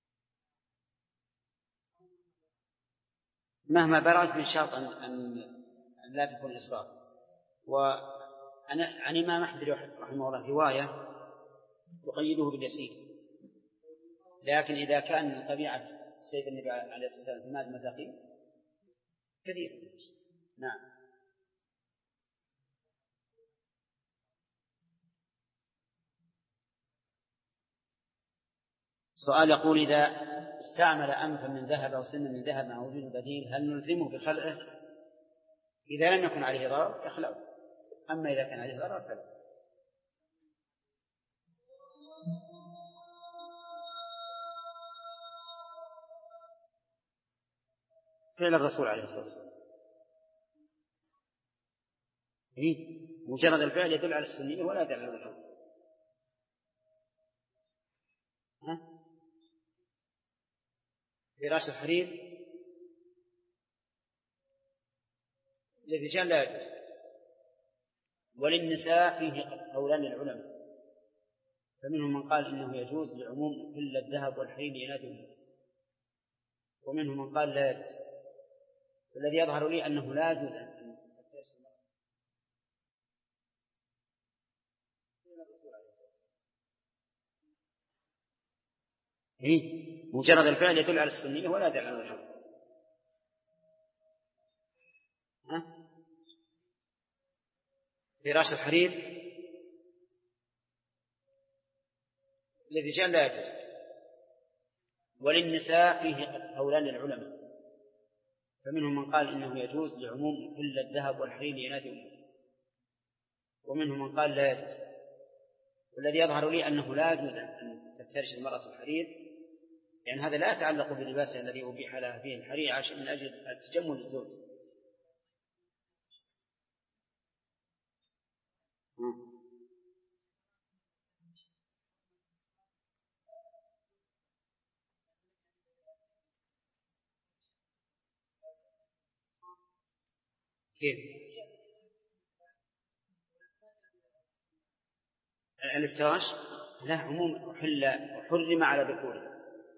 مهما بلغت من شرط أن لا تكون إسراف. وأنا عن الإمام أحمد رحمه الله رواية تقيده باليسير، لكن إذا كان من طبيعة سيف النبي عليه الصلاة والسلام في ماء المتاقين كثير. نعم. سؤال يقول: إذا استعمل أنفا من ذهب أو سنا من ذهب مع وجود بديل هل نلزمه بخلعه؟ إذا لم يكن عليه ضرر يخلعه، أما إذا كان عليه ضرر فلا. فعل الرسول عليه الصلاة والسلام مجرد الفعل يدل على السنية ولا يدل على الوجوب. فراش الحرير للرجال لا يجوز، وللنساء فيه قولان للعلماء، فمنهم من قال إنه يجوز لعموم كل الذهب والحرير لإناثهم، ومنهم من قال لا يجوز. والذي يظهر لي أنه لا يجوز أن مجرد الفعل يدل على السنية ولا يدل على الوجوب. فراش الحرير للرجال لا يجوز، وللنساء فيه قولان للعلماء، فمنهم من قال إنه يجوز لعموم كل الذهب والحرير لإناثهم، ومنهم من قال لا يجوز. والذي يظهر لي أنه لا يجوز أن تفترش المرأة الحرير، لأن هذا لا يتعلق بلباسها الذي أبيح لها فيه الحرير عشان من أجل التجمل للزوج. كيف؟ الافتراش لا عموم وحرم على ذكوره.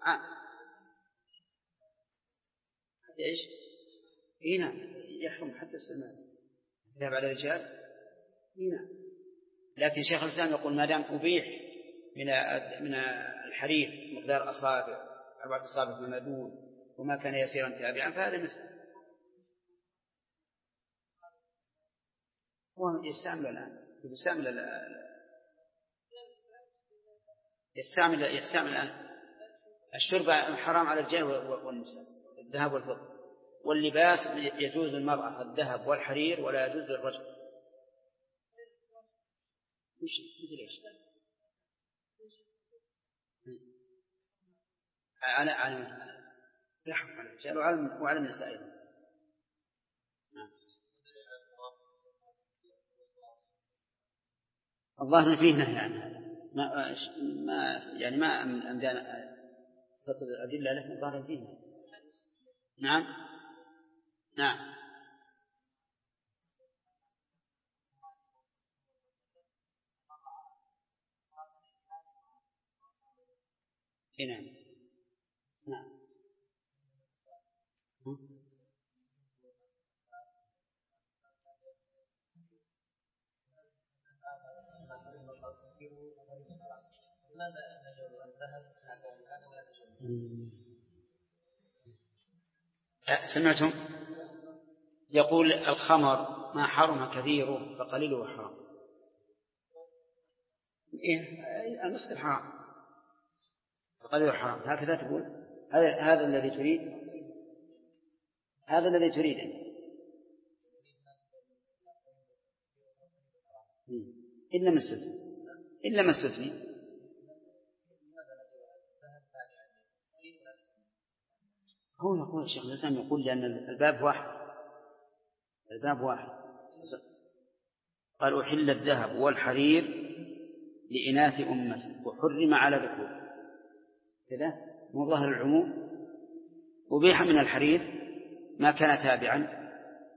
ايش؟ هنا يحرم حتى السماء ذهب على الرجال هنا، لكن شيخ الإسلام يقول ما دام أبيح من الحرير مقدار أصابع 4 أصابع فيما دون وما كان يسيرا تابعا فهذا مثل هو يستعمل الآن يستعمل الآن الشرب حرام على الرجال والنساء، الذهب والفضة، واللباس يجوز للمرأة الذهب والحرير ولا يجوز للرجل. مثل ايش؟ أنا يحكم على الرجال وعلى النساء أيضا. الظاهر فيه نهي عن هذا، ما أمدان سطر الأدلة لكن الظاهر فيه نهي. نعم. نعم. نعم. نعم. سمعتم يقول الخمر ما حرم كثيره فقليله حرام. النصف الحرام فقليله حرام، هكذا تقول. هذا الذي تريد، هذا الذي تريد إلا ما استثني. هو يقول الشيخ الإسلام يقول لأن الباب واحد قال أحل الذهب والحرير لإناث أمة وحرم على ذكور كذا مظهر العموم. وبيح من الحرير ما كان تابعا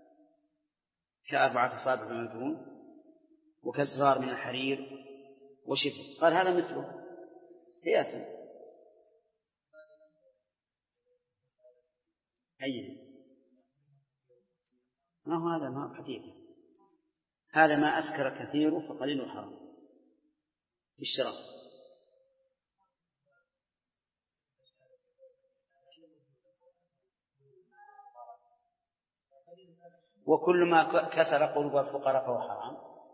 ك4 أصابع ممدون وكالزرار من الحرير وشبه، قال هذا مثله قياسا. ما هو هذا ما هو حديث، هذا ما أسكر كثيره فقليله حرام بالشراب. وكل ما كسر قلوب الفقراء فهو حرام.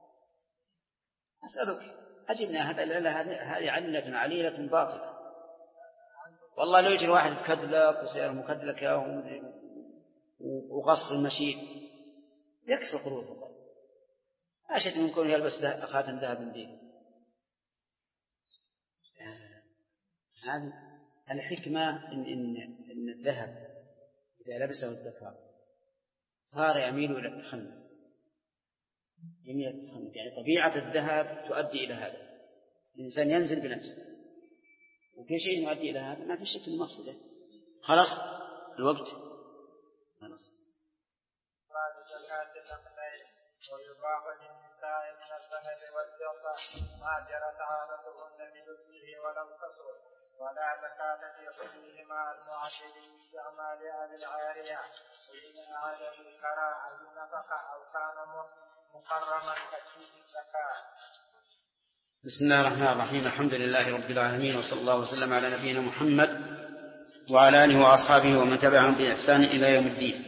أسألك أجبنا هذه علة عليلة باطلة. والله لو يجي واحد كدلك وسير مكدلك وغص المشيب يكسر قلوب الفقراء أشد من كونه يلبس خاتم ذهب دين. هذه الحكمة إن الذهب إذا لبسه الذكر صار يميل إلى التخنث، يعني طبيعة الذهب تؤدي إلى هذا، الإنسان ينزل بنفسه وفي شيء يؤدي إلى هذا ما في شك من مقصده. خلاص الوقت خلاص. ويباح للنساء من الذهب والفضة ما جرت عادتهن بلبسه ولم تصل، ولا زكاة في حليهما المعدل باستعمال أهل العارية، وإن أعاد الكراهة النفقة أو كان مكرما تكفيه الزكاة. بسم الله الرحمن الرحيم. الحمد لله رب العالمين، وصلى الله وسلم على نبينا محمد وعلى آله وأصحابه ومن تبعهم بإحسان إلى يوم الدين.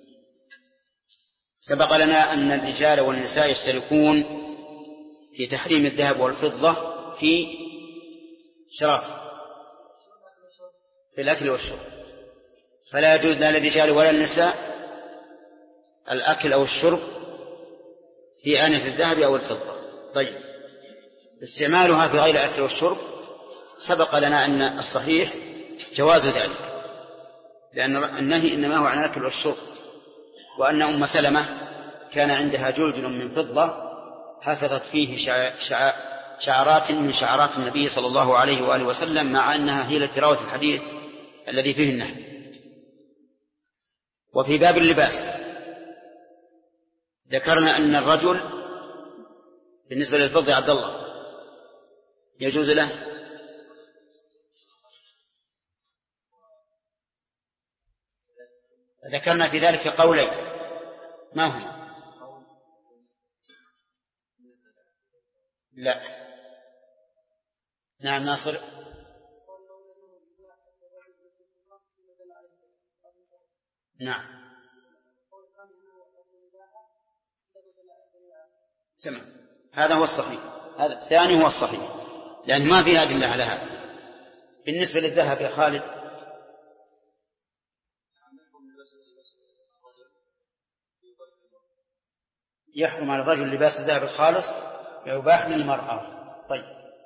سبق لنا أن الرجال والنساء يشتركون في تحريم الذهب والفضة في شراب في الأكل والشرب، فلا يجوز لا للرجال ولا النساء الأكل أو الشرب في آنية الذهب أو الفضة. طيب، استعمالها في غير الأكل والشرب سبق لنا أن الصحيح جواز ذلك، لأن النهي إنما هو عن الأكل والشرب، وأن أم سلمة كان عندها جلجل من فضة حفظت فيه شعرات من شعرات النبي صلى الله عليه وآله وسلم، مع أنها هي لتراوة الحديث الذي فيه النهي. وفي باب اللباس ذكرنا أن الرجل بالنسبة للفضة عبد الله يجوز له ذكرنا في ذلك قولين، ما هما؟ لا، نعم ناصر. نعم تمام، هذا هو الصحيح، هذا الثاني هو الصحيح، لأن ما في أدلة على هذا. بالنسبة للذهب يا خالد، يحرم على الرجل لباس الذهب الخالص ويباح للمرأة. طيب،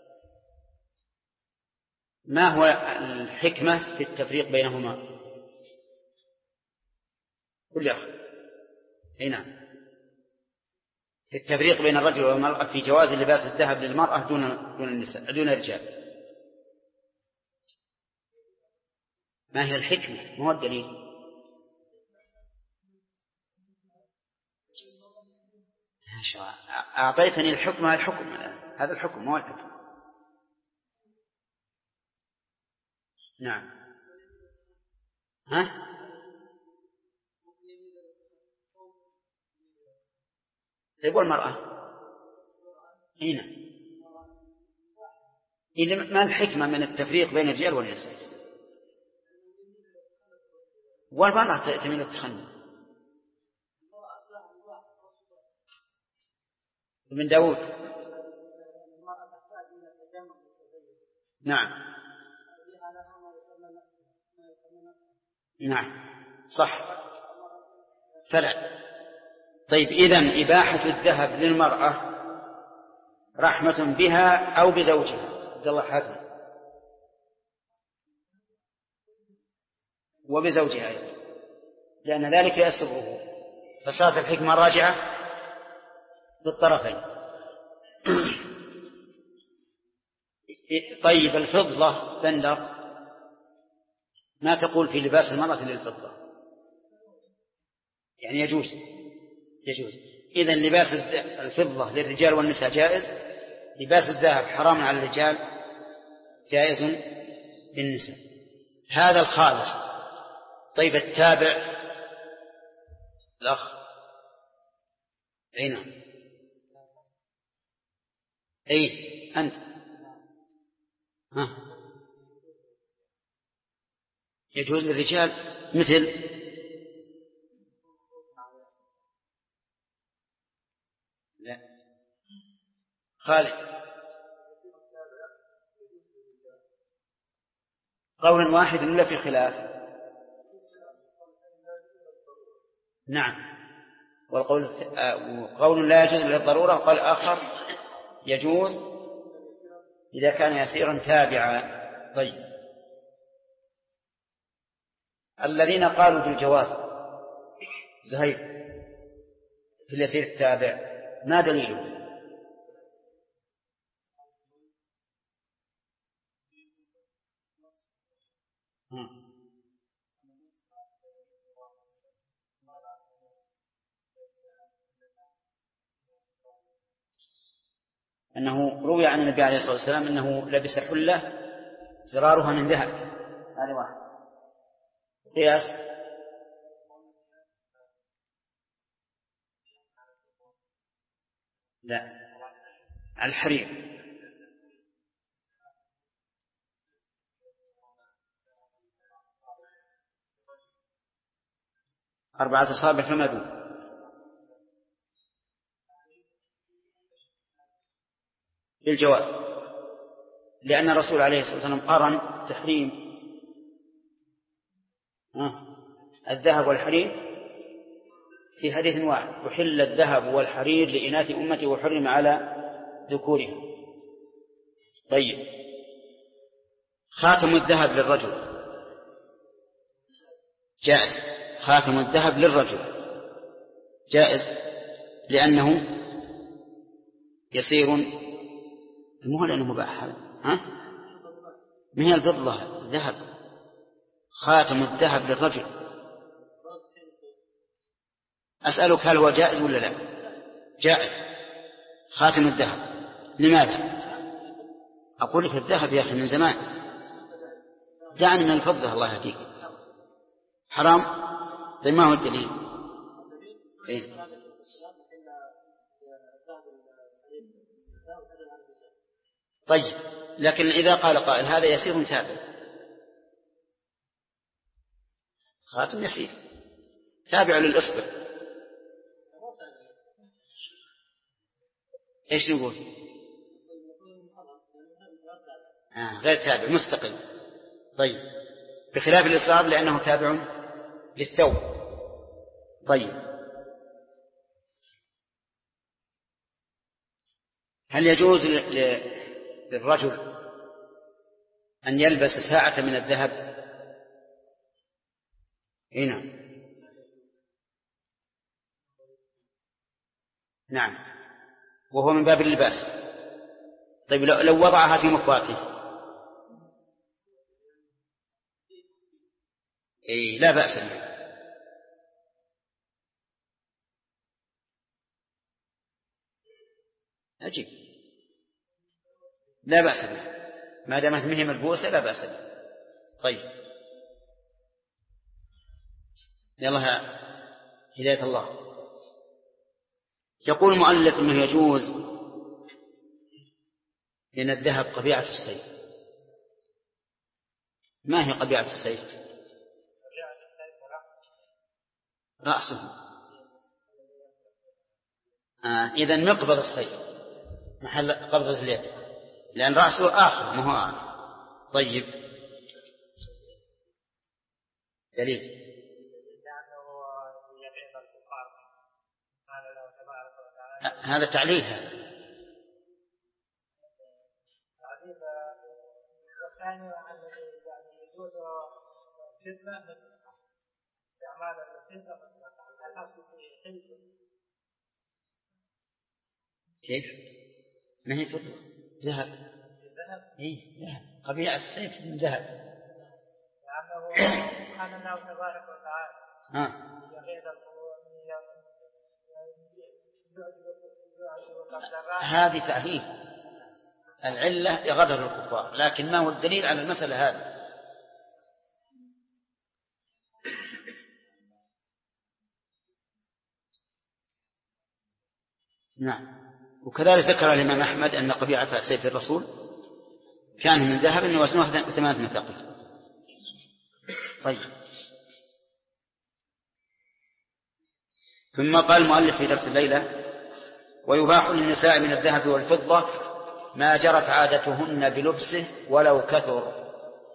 ما هو الحكمة في التفريق بينهما؟ قل يا أخي. نعم، في التفريق بين الرجل والمرأة في جواز لباس الذهب للمرأة دون النساء دون الرجال. ما هي الحكمة؟ ما هو الدليل؟ أعطيتني الحكم، هذا الحكم ما هو الحكم. نعم، ها؟ طيب والمرأة هنا ما الحكمة من التفريق بين الرجال والنساء؟ والمرأة تميل التخنث. من داود. نعم نعم صح، فلا. طيب، إذن إباحة الذهب للمرأة رحمة بها أو بزوجها عبد الله حسن وبزوجها أيضا، لأن ذلك يسره، فصارت الحكمة راجعة بالطرفين. طيب، الفضة بندر ما تقول في لباس المرأة للفضة؟ يعني يجوز. إذن لباس الفضة للرجال والنساء جائز، لباس الذهب حرام على الرجال، جائز للنساء. هذا الخالص. طيب، التابع الأخ أي نعم. أي أنت يجوز للرجال مثل لا خالد قول واحد إلا في خلاف. نعم. وقول لا يجوز للضرورة. قال آخر يجوز إذا كان يسيرا تابعا. طيب الذين قالوا بالجواز زهير في اليسير التابع ما دليله؟ أنه روي عن النبي عليه الصلاة والسلام أنه لبس حلة زرارها من ذهب. هذا واحد. قياس لا الحرير 4 أصابع فما دون. بالجواز لأن الرسول عليه الصلاة والسلام قرن تحريم الذهب والحرير في حديث واحد: وحل الذهب والحرير لإناث أمتي وحرم على ذكورها. طيب خاتم الذهب للرجل جائز. خاتم الذهب للرجل جائز لأنه يسير. مو لأنه مباح هذا ما هي الفضة الذهب. خاتم الذهب للرجل أسألك هل هو جائز ولا لا؟ جائز خاتم الذهب. لماذا؟ أقول لك الذهب يا أخي من زمان. دعني من الفضة الله يهديك. حرام. طيب ما هو الدليل؟ إيه؟ طيب لكن إذا قال قائل هذا يسير تابع. خاتم يسير تابع للإصبع. إيش نقول؟ غير تابع مستقل. طيب بخلاف الإصابع لأنه تابع للثوب. طيب هل يجوز للرجل أن يلبس ساعة من الذهب؟ هنا نعم وهو من باب اللباس. طيب لو وضعها في مخواته لا بأس به. أجيب لا بأس به ما دامت مهي ملبوسة لا بأس به. طيب يلا هداية الله. يقول المؤلف أنه يجوز لأن الذهب قبيعة السيف. ما هي قبيعة السيف؟ رأسه. إذن مقبض السيف محل قبضة اليد لأن رأسه آخر ما هو آخر. طيب دليل هذا تعليلها. كيف ما هي فضة ذهب؟ ذهب قبيعة السيف من ذهب لأنه سبحان الله تبارك وتعالى هذه تعليل العلة لغدر الكفار لكن ما هو الدليل على المسألة هذه؟ نعم. وكذلك ذكر الإمام أحمد أن قبيعة سيف الرسول كان من ذهب وزنه 8 مثاقيل. طيب. ثم قال المؤلف في درس الليلة: ويباح للنساء من الذهب والفضة ما جرت عادتهن بلبسه ولو كثر.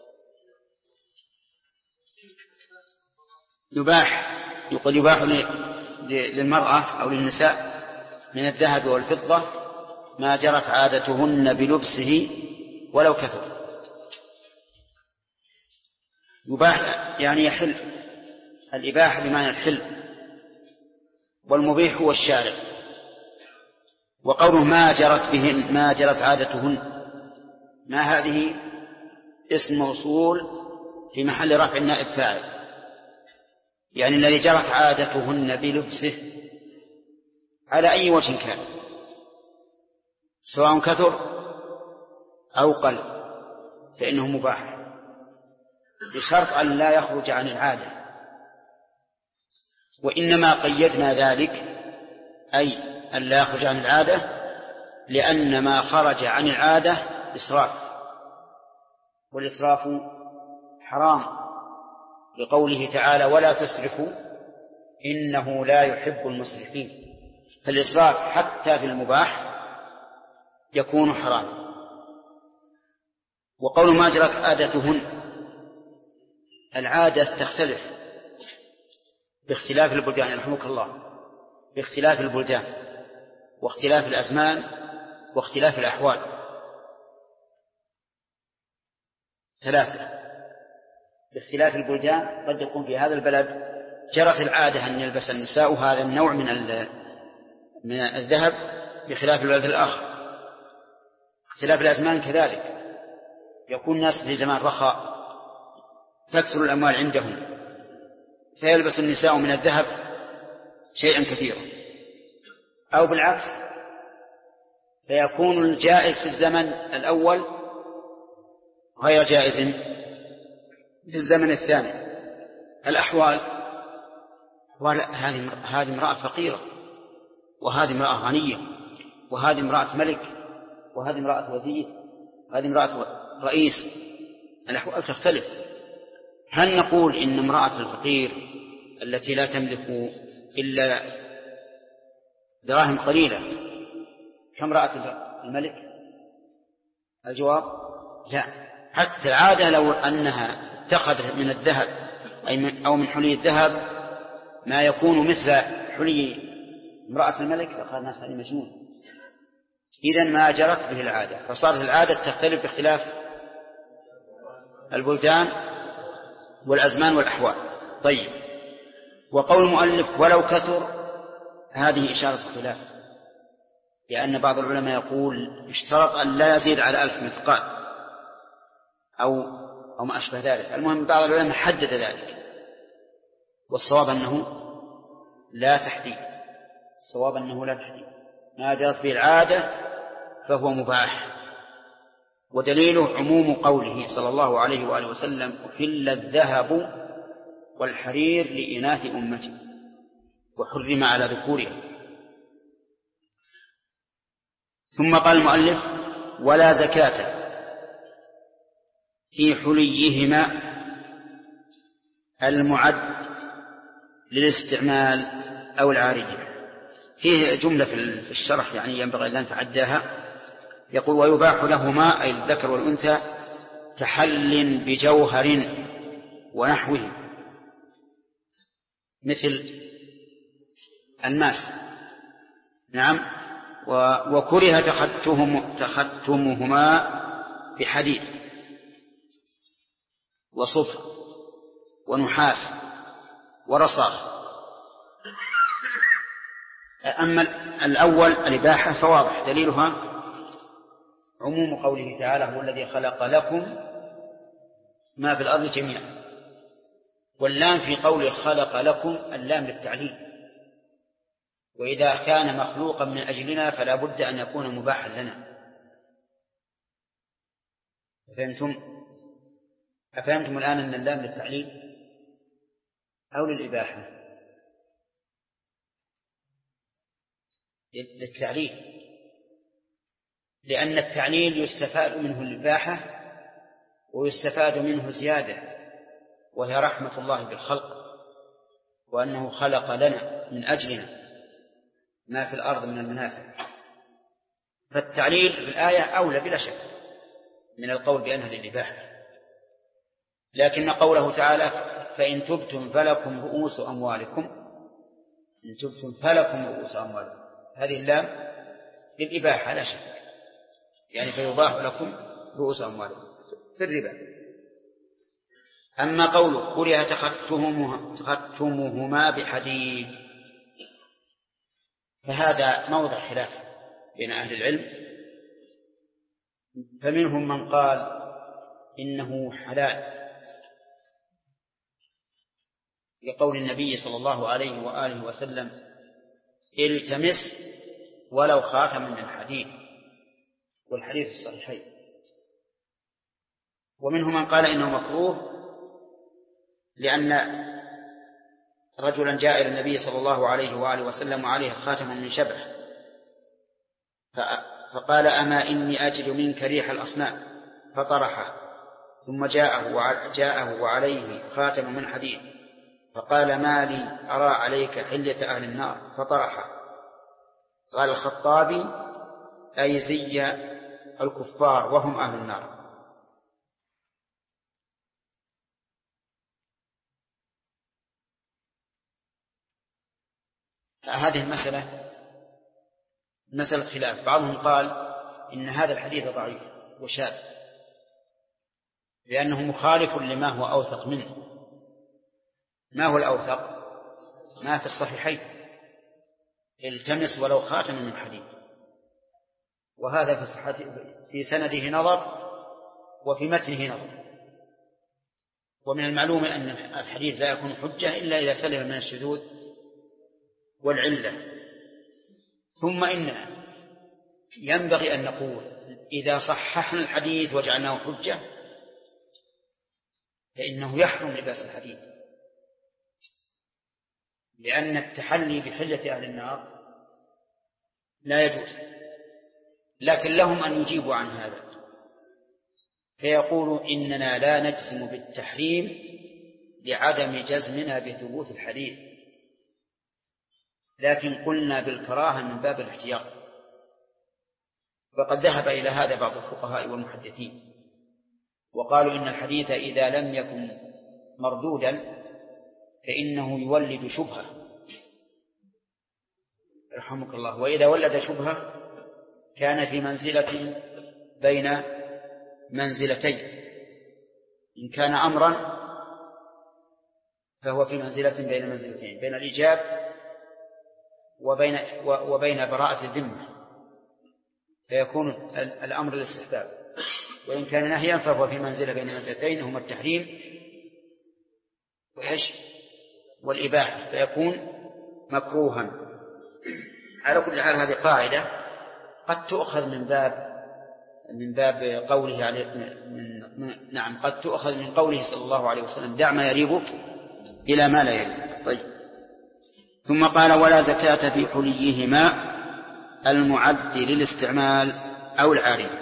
يقول يباح للمرأة أو للنساء من الذهب والفضة ما جرت عادتهن بلبسه ولو كثر. يباح يعني يحل، الإباحة بمعنى الحل، والمبيح هو الشارع. وقوله ما جرت عادتهن، ما هذه اسم موصول في محل رفع النائب فاعل، يعني الذي جرت عادتهن بلبسه على أي وجه كان، سواء كثر أو قل فإنه مباح، بشرط أن لا يخرج عن العادة. وإنما قيدنا ذلك أي أن لا يخرج عن العادة لأن ما خرج عن العادة إسراف، والإسراف حرام، لقوله تعالى: ولا تسرفوا إنه لا يحب المسرفين. فالإسراف حتى في المباح يكون حرام. وقول ما جرت عادتهن، العادة تختلف باختلاف البلدان، رحمك الله، باختلاف البلدان واختلاف الأزمان واختلاف الأحوال. 3: باختلاف البلدان قد يكون في هذا البلد جرت العادة أن يلبس النساء هذا النوع من الذهب بخلاف البلد الآخر. اختلاف الأزمان كذلك، يكون الناس في زمان رخاء تكثر الأموال عندهم فيلبس النساء من الذهب شيئا كثيرا، أو بالعكس فيكون الجائز في الزمن الأول غير جائز في الزمن الثاني. الأحوال، هذه امرأة فقيرة، وهذه امرأة غنية، وهذه امرأة ملك، وهذه امرأة وزير، وهذه امرأة رئيس. الأحوال تختلف. هل نقول إن امرأة الفقير التي لا تملك إلا دراهم قليلة كامرأة الملك؟ الجواب لا. حتى العادة لو أنها اتخذت من الذهب أو من حلي الذهب ما يكون مثل حلي امرأة الملك فقال الناس هذه مجنون. إذن ما جرت به العادة، فصارت العادة تختلف باختلاف البلدان والأزمان والأحوال. طيب. وقول المؤلف ولو كثر، هذه إشارة خلاف، لأن بعض العلماء يقول اشترط أن لا يزيد على 1000 مثقال أو ما أشبه ذلك. المهم بعض العلماء حدد ذلك، والصواب أنه لا تحديد. ما جرت به العادة فهو مباح. ودليله عموم قوله صلى الله عليه وآله وسلم: أحل الذهب والحرير لإناث أمتي وحرم على ذكورها. ثم قال المؤلف: ولا زكاة في حليهما المعد للاستعمال أو العارية. فيه جملة في الشرح يعني ينبغي أن لا نتعداها. يقول: ويباح لهما أي الذكر والأنثى تحل بجوهر ونحوه مثل الماس. نعم. وكره تختمهما بحديد وصفر ونحاس ورصاص. أما الأول الإباحة فواضح دليلها عموم قوله تعالى: هو الذي خلق لكم ما في الأرض جميعا. واللام في قوله خلق لكم اللام للتعليل، وإذا كان مخلوقا من أجلنا فلا بد أن يكون مباحا لنا. أفهمتم الآن أن اللام للتعليل أو للإباحة؟ للتعليل، لأن التعليل يستفاد منه الإباحة ويستفاد منه زيادة، وهي رحمة الله بالخلق، وأنه خلق لنا من أجلنا ما في الأرض من المنافع. فالتعليل في الآية أولى بلا شك من القول بأنها للإباحة. لكن قوله تعالى فإن تبتم فلكم رؤوس أموالكم، إن تبتم فلكم رؤوس أموالكم، هذه اللام للإباحة لا شك، يعني فيباح لكم رؤوس أموالكم في الربا. أما قوله كره تختمهما بحديد، فهذا موضع خلاف بين أهل العلم، فمنهم من قال إنه حلال لقول النبي صلى الله عليه وآله وسلم التمس ولو خاتما من حديد، والحديث الصحيحين. ومنهم من قال إنه مكروه لأن رجلا جاء إلى النبي صلى الله عليه وآله وسلم وعليه خاتم من شبه، فقال أما إني أجد منك ريح الأصنام، فطرحه، ثم جاءه وعليه خاتم من حديد، فقال ما لي أرى عليك حلية أهل النار، فطرحه. قال الخطابي أي زي الكفار وهم أهل النار. هذه مسألة خلاف. بعضهم قال إن هذا الحديث ضعيف وشاذ لأنه مخالف لما هو أوثق منه. ما هو الأوثق؟ ما في الصحيحين التمس ولو خاتم من حديد، وهذا في سنده نظر وفي متنه نظر. ومن المعلوم أن الحديث لا يكون حجة إلا إذا سلم من الشذوذ والعلة. ثم إننا ينبغي أن نقول إذا صححنا الحديث وجعلناه حجة فإنه يحرم لباس الحديد، لأن التحلي بحلة أهل النار لا يجوز. لكن لهم أن يجيبوا عن هذا فيقولوا إننا لا نجزم بالتحريم لعدم جزمنا بثبوت الحديث، لكن قلنا بالكراهة من باب الاحتياط. فقد ذهب إلى هذا بعض الفقهاء والمحدثين وقالوا إن الحديث إذا لم يكن مردودا فإنه يولد شبهة، رحمك الله، وإذا ولد شبهة كان في منزلة بين منزلتين. إن كان أمرا فهو في منزلة بين منزلتين، بين الإيجاب وبين براءة الذمة، فيكون الأمر الاستحباب. وإن كان نهيا فهو في منزلة بين منزلتين، هما التحريم والإباحة، فيكون مكروها. على كل حال هذه قاعدة قد تؤخذ من باب قوله نعم، قد تؤخذ من قوله صلى الله عليه وسلم دع ما يريبك إلى ما لا يريبك. طيب. ثم قال ولا زكاة في حليهما المعد للاستعمال أو العارية.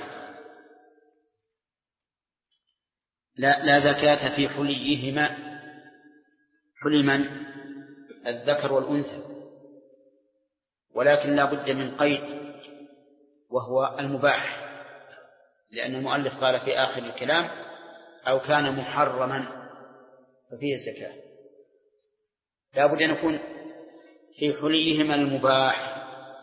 لا زكاة في حليهما، حلي من؟ الذكر والأنثى، ولكن لا بد من قيد وهو المباح، لأن المؤلف قال في آخر الكلام أو كان محرما ففيه الزكاة. لا بد أن يكون في حليهما المباح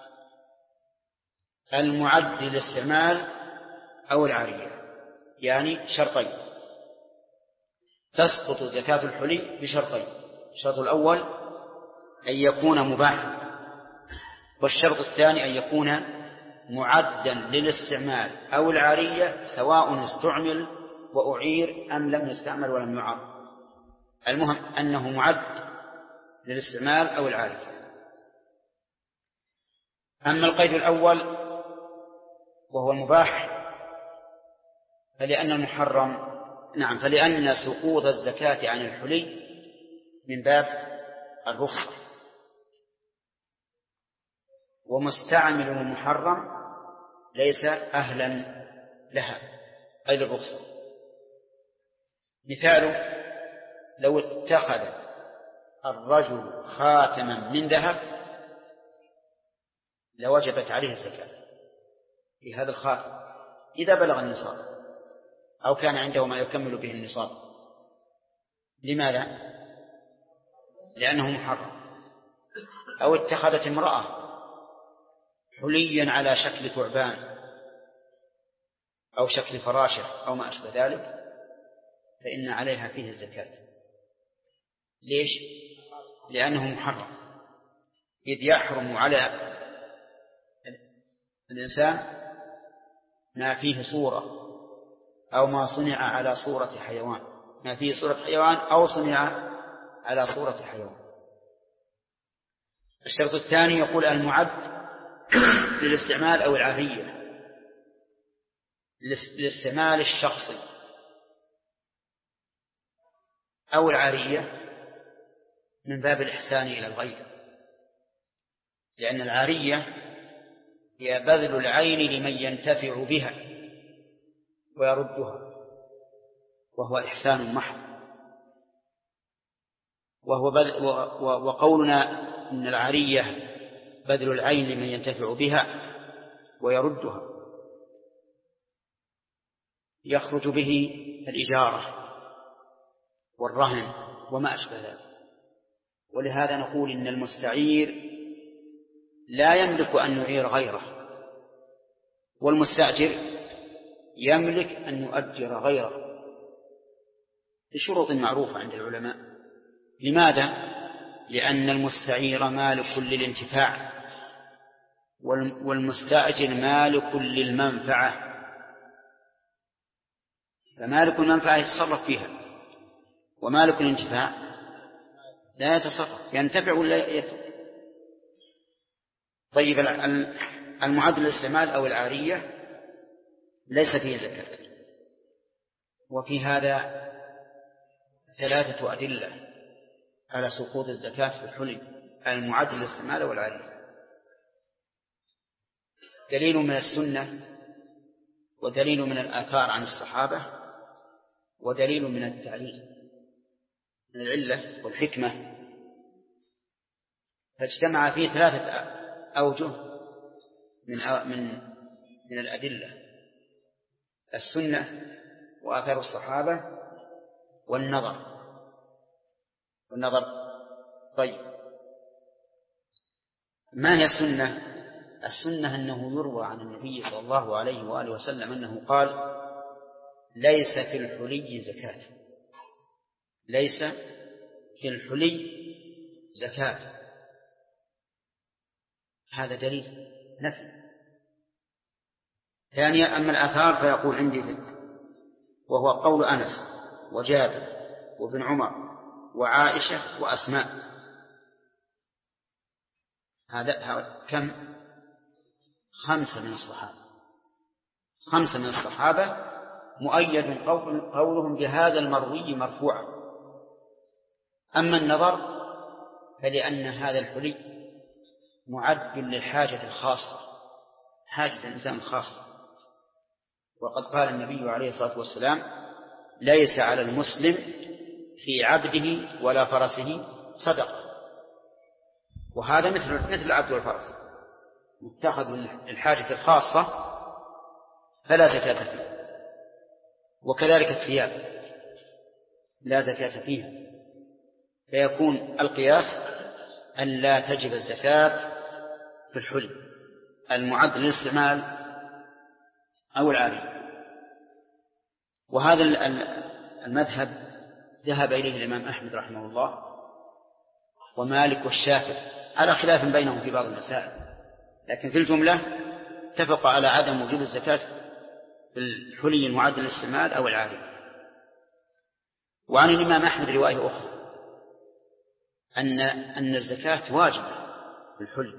المعد للاستعمال أو العارية، يعني شرطين. تسقط زكاة الحلي بشرطين: الشرط الأول أن يكون مباحا، والشرط الثاني أن يكون معدا للاستعمال أو العارية، سواء استعمل وأعير أم لم يستعمل ولم يعر، المهم أنه معد للاستعمال أو العارية. أما القيد الأول وهو المباح فلأن سقوط الزكاة عن الحلي من باب الرخصة، ومستعمل المحرم ليس أهلا لها أي للرخصة. مثاله لو اتخذ الرجل خاتما من ذهب لوجبت عليه الزكاة في هذا الخاتم إذا بلغ النصاب أو كان عنده ما يكمل به النصاب. لماذا؟ لأنه محرم. أو اتخذت امرأة حليا على شكل ثعبان أو شكل فراشة أو ما أشبه ذلك فإن عليها فيه الزكاة. ليش؟ لأنه محرم، إذ يحرم على الإنسان ما فيه صورة أو ما صنع على صورة حيوان، ما فيه صورة حيوان أو صنع على صورة حيوان. الشرط الثاني يقول المعد للاستعمال أو العافية، للاستعمال الشخصي أو العارية من باب الإحسان إلى الغير، لأن العارية هي بذل العين لمن ينتفع بها ويردها، وهو إحسان محض. وقولنا إن العارية بذل العين لمن ينتفع بها ويردها يخرج به الإجارة والرهن وما أشبه ذلك. ولهذا نقول إن المستعير لا يملك أن يعير غيره، والمستأجر يملك أن يؤجر غيره بشروط معروفة عند العلماء. لماذا؟ لأن المستعير مالك للانتفاع والمستأجر مالك للمنفعة، فمالك المنفعة يتصرف فيها ومالك الانتفاع لا يتصرف، ينتفع ولا يترك. طيب المعد للاستعمال أو العارية ليس فيه زكاة. وفي هذا 3 أدلة على سقوط الزكاة في الحلي المعد للاستعمال والعارية. دليل من السنة، ودليل من الآثار عن الصحابة، ودليل من التعليل من العلة والحكمة. فاجتمع فيه 3 أوجه من الأدلة: السنة وآثار الصحابة والنظر. طيب، ما هي السنة؟ السنة أنه يروى عن النبي صلى الله عليه وآله وسلم أنه قال: ليس في الحلي زكاة، ليس في الحلي زكاة. هذا دليل نفي. ثانيا، أما الآثار فيقول عندي ذلك، وهو قول أنس وجابر وابن عمر وعائشة وأسماء. هذا كم؟ 5 من الصحابة. 5 من الصحابة مؤيد قولهم بهذا المروي مرفوعا. أما النظر فلأن هذا الحلي معد للحاجة الخاصة، حاجة الإنسان الخاصة. وقد قال النبي عليه الصلاة والسلام: ليس على المسلم في عبده ولا فرسه صدقة. وهذا مثل العبد والفرس، متخذ للحاجة الخاصة فلا زكاة فيه. وكذلك الثياب لا زكاة فيها، فيكون القياس أن لا تجب الزكاة في الحلي المعد للاستعمال أو العارية. وهذا المذهب ذهب إليه الإمام أحمد رحمه الله ومالك والشافعي على خلاف بينهم في بعض المسائل، لكن في الجملة اتفقوا على عدم وجوب الزكاة في الحلي المعد للاستعمال أو العارية. وعن الإمام أحمد رواية أخرى أن الزكاة واجبة في الحلي،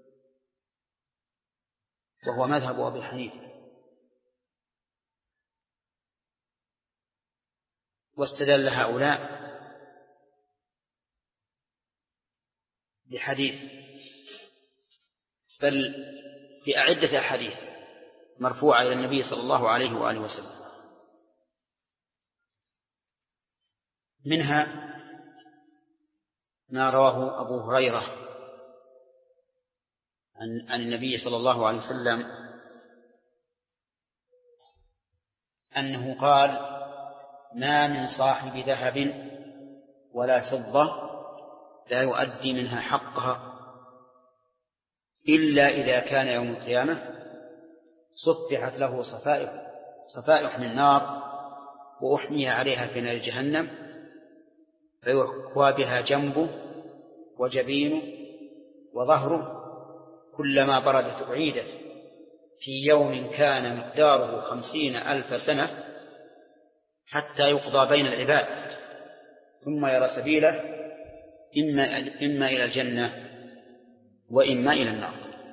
وهو مذهب أبي حنيفة. واستدل هؤلاء بحديث بل في عدة أحاديث مرفوعة إلى النبي صلى الله عليه وآله وسلم. منها ما رواه أبو هريرة عن النبي صلى الله عليه وسلم أنه قال: ما من صاحب ذهب ولا فضة لا يؤدي منها حقها إلا إذا كان يوم القيامة صفحت له صفائح من نار وأحمي عليها في نار جهنم فيحكوى بها جنبه وجبينه وظهره كلما بردت أعيدت في يوم كان مقداره 50,000 سنة حتى يقضى بين العباد ثم يرى سبيله إما إلى الجنة وإما إلى النار.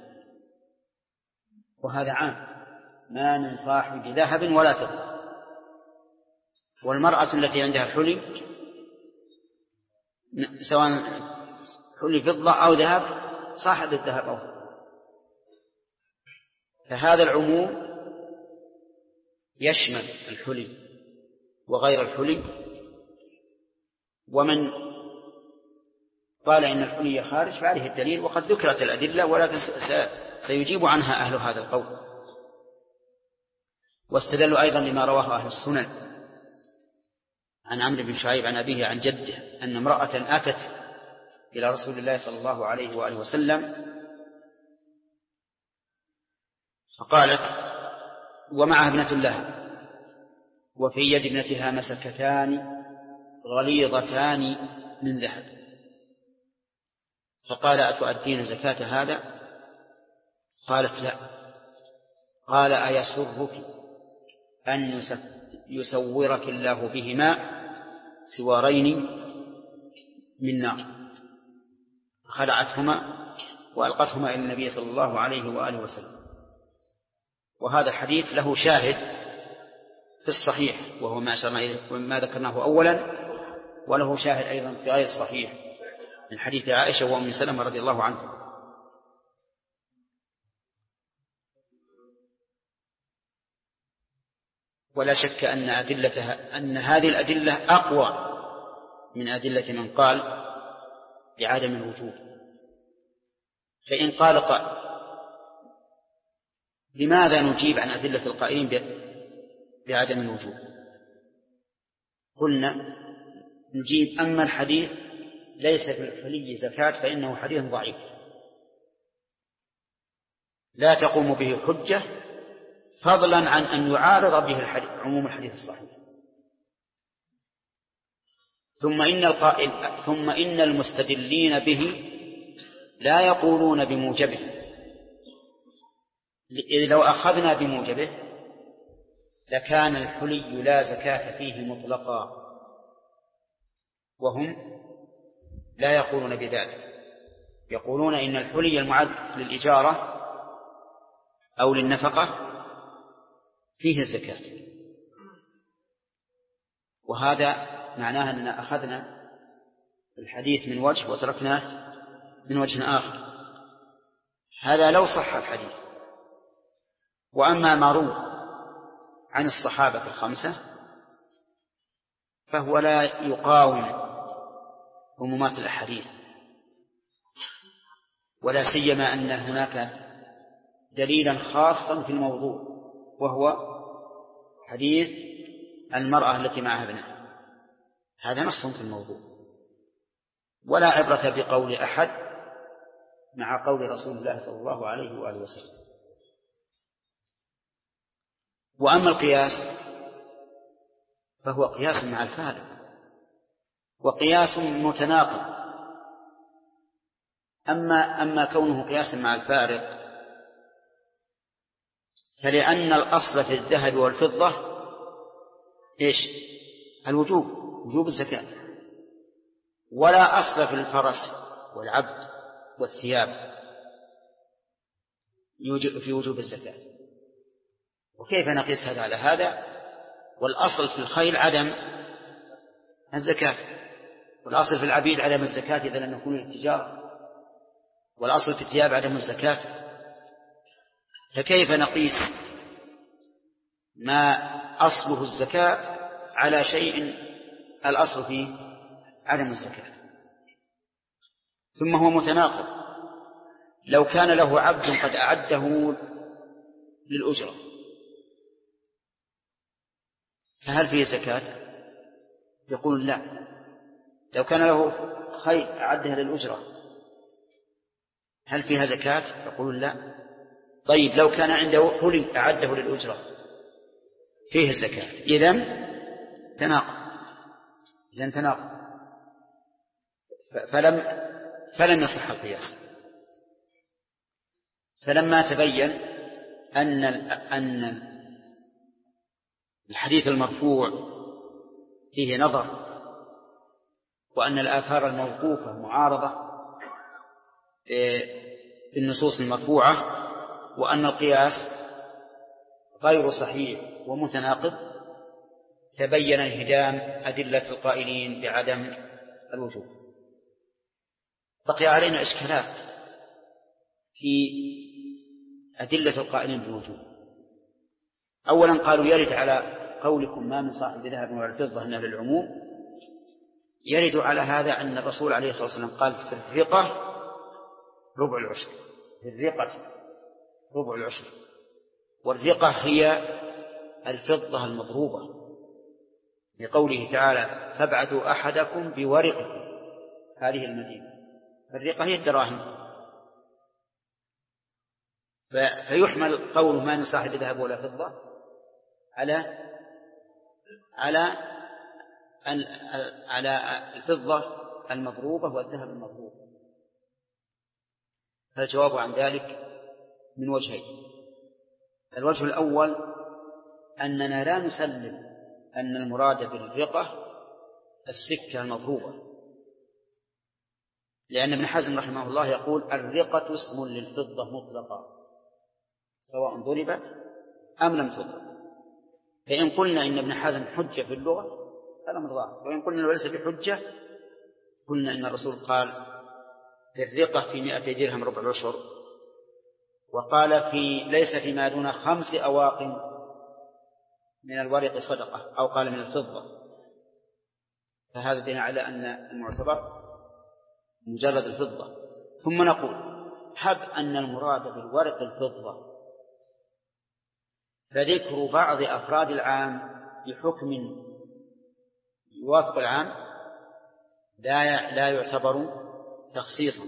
وهذا عام، ما من صاحب ذهب ولا فضة. والمرأة التي عندها حلي سواء حلي فضة أو ذهب صاحب الذهب أو فضة، فهذا العموم يشمل الحلي وغير الحلي. ومن قال إن الحلي خارج فعليه الدليل، وقد ذكرت الأدلة ولكن سيجيب عنها أهل هذا القول. واستدلوا أيضا لما رواه أهل السنن عن عمرو بن شعيب عن أبيه عن جده أن امرأة أتت إلى رسول الله صلى الله عليه وآله وسلم فقالت ومعها ابنة لها وفي يد ابنتها مسكتان غليظتان من ذهب، فقال: أتؤدين زكاة هذا؟ قالت: لا. قال: أيسرك أن يسورك الله بهما سوارين من نار؟ خلعتهما وألقتهما إلى النبي صلى الله عليه وآله وسلم. وهذا الحديث له شاهد في الصحيح وهو ما أشرنا إليه وما ذكرناه أولا، وله شاهد أيضا في غير الصحيح من حديث عائشة وأم سلمة رضي الله عنها. ولا شك أن هذه الأدلة أقوى من أدلة من قال بعدم الوجوب. فإن قال قائل: لماذا نجيب عن أدلة القائلين بعدم الوجوب؟ قلنا نجيب: أما الحديث ليس في الحلي زكاة فإنه حديث ضعيف لا تقوم به حجة، فضلا عن أن يعارض به عموم الحديث الصحيح. ثم إن المستدلين به لا يقولون بموجبه، لو أخذنا بموجبه لكان الحلي لا زكاة فيه مطلقا، وهم لا يقولون بذلك، يقولون إن الحلي المعد للإجارة أو للنفقة فيه الزكاة. وهذا معناه أن أخذنا الحديث من وجه وتركناه من وجه آخر. هذا لو صح الحديث. وأما ما روى عن الصحابة الخمسة فهو لا يقاوم عمومات الأحاديث، ولا سيما أن هناك دليلا خاصا في الموضوع وهو حديث المرأة التي معها ابنها. هذا نص في الموضوع، ولا عبرة بقول أحد مع قول رسول الله صلى الله عليه وآله وسلم. وأما القياس فهو قياس مع الفارق، وقياس متناقض. أما كونه قياسا مع الفارق فلأن الأصل في الذهب والفضة إيش؟ الوجوب، وجوب الزكاة، ولا أصل في الفرس والعبد والثياب في وجوب الزكاة. وكيف نقيس هذا على هذا؟ والأصل في الخيل عدم الزكاة، والأصل في العبيد عدم الزكاة إذا لم يكونوا للتجارة، والأصل في الثياب عدم الزكاة فكيف نقيس ما أصله الزكاة على شيء الأصل فيه عدم الزكاة؟ ثم هو متناقض. لو كان له عبد قد أعده للأجرة فهل فيه زكاة؟ يقول لا. لو كان له خيل أعدها للأجرة هل فيها زكاة؟ يقول لا. طيب لو كان عنده حلي أعده للأجرة فيه الزكاة. إذن تناقض. فلم يصح القياس. فلما تبين أن الحديث المرفوع فيه نظر وأن الآثار الموقوفة معارضة بالنصوص المرفوعة وأن القياس غير صحيح ومتناقض، تبين انهدام أدلة القائلين بعدم الوجوب. بقي علينا إشكالات في أدلة القائلين بالوجوب. أولا قالوا يرد على قولكم ما من صاحب ذهب ولا فضة إنه للعموم، يرد على هذا أن الرسول عليه الصلاة والسلام قال في الرقة ربع العشر، في الرقة ربع العشر، والرقة هي الفضة المضروبة لقوله تعالى فابعثوا أحدكم بورقكم هذه المدينة. الرقة هي الدراهم. فيحمل قوله ما من صاحب ذهب ولا فضة على الفضة المضروبة والذهب المضروب. فالجواب عن ذلك من وجهين. الوجه الأول أننا لا نسلم أن المراد بالرقة السكة المضروبة، لأن ابن حزم رحمه الله يقول الرقة اسم للفضة مطلقة سواء ضربت أم لم تضرب. فإن قلنا إن ابن حزم حجة في اللغة فلا مرضاه، وإن قلنا ليس بحجة قلنا إن الرسول قال في الرقة في 200 درهم ربع العشر، وقال ليس فيما دون 5 أواق من الورق صدقة، أو قال من الفضة. فهذا دين على أن المعتبر مجرد الفضة. ثم نقول حب أن المراد بالورق الفضة فذكر بعض أفراد العام بحكم يوافق العام لا يعتبر تخصيصا.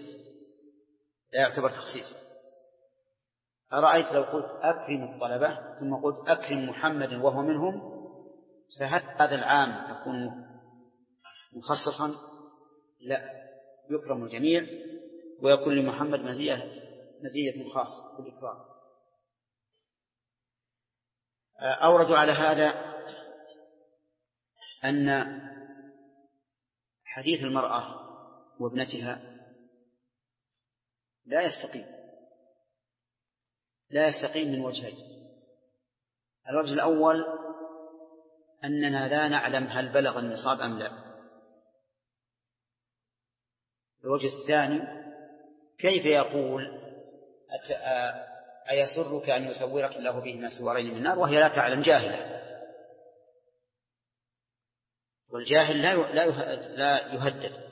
أرأيت لو قلت أكرم الطلبة ثم قلت أكرم محمد وهو منهم، فهل هذا العام يكون مخصصا؟ لا، يكرم الجميع ويكون لمحمد مزية خاصة بالإكرام. أوردوا على هذا أن حديث المرأة وابنتها لا يستقيم من وجهين. الوجه الأول أننا لا نعلم هل بلغ النصاب أم لا. الوجه الثاني كيف يقول أيسرك أن يسورك الله بهما سوارين من النار وهي لا تعلم، جاهلة، والجاهل لا يهدد.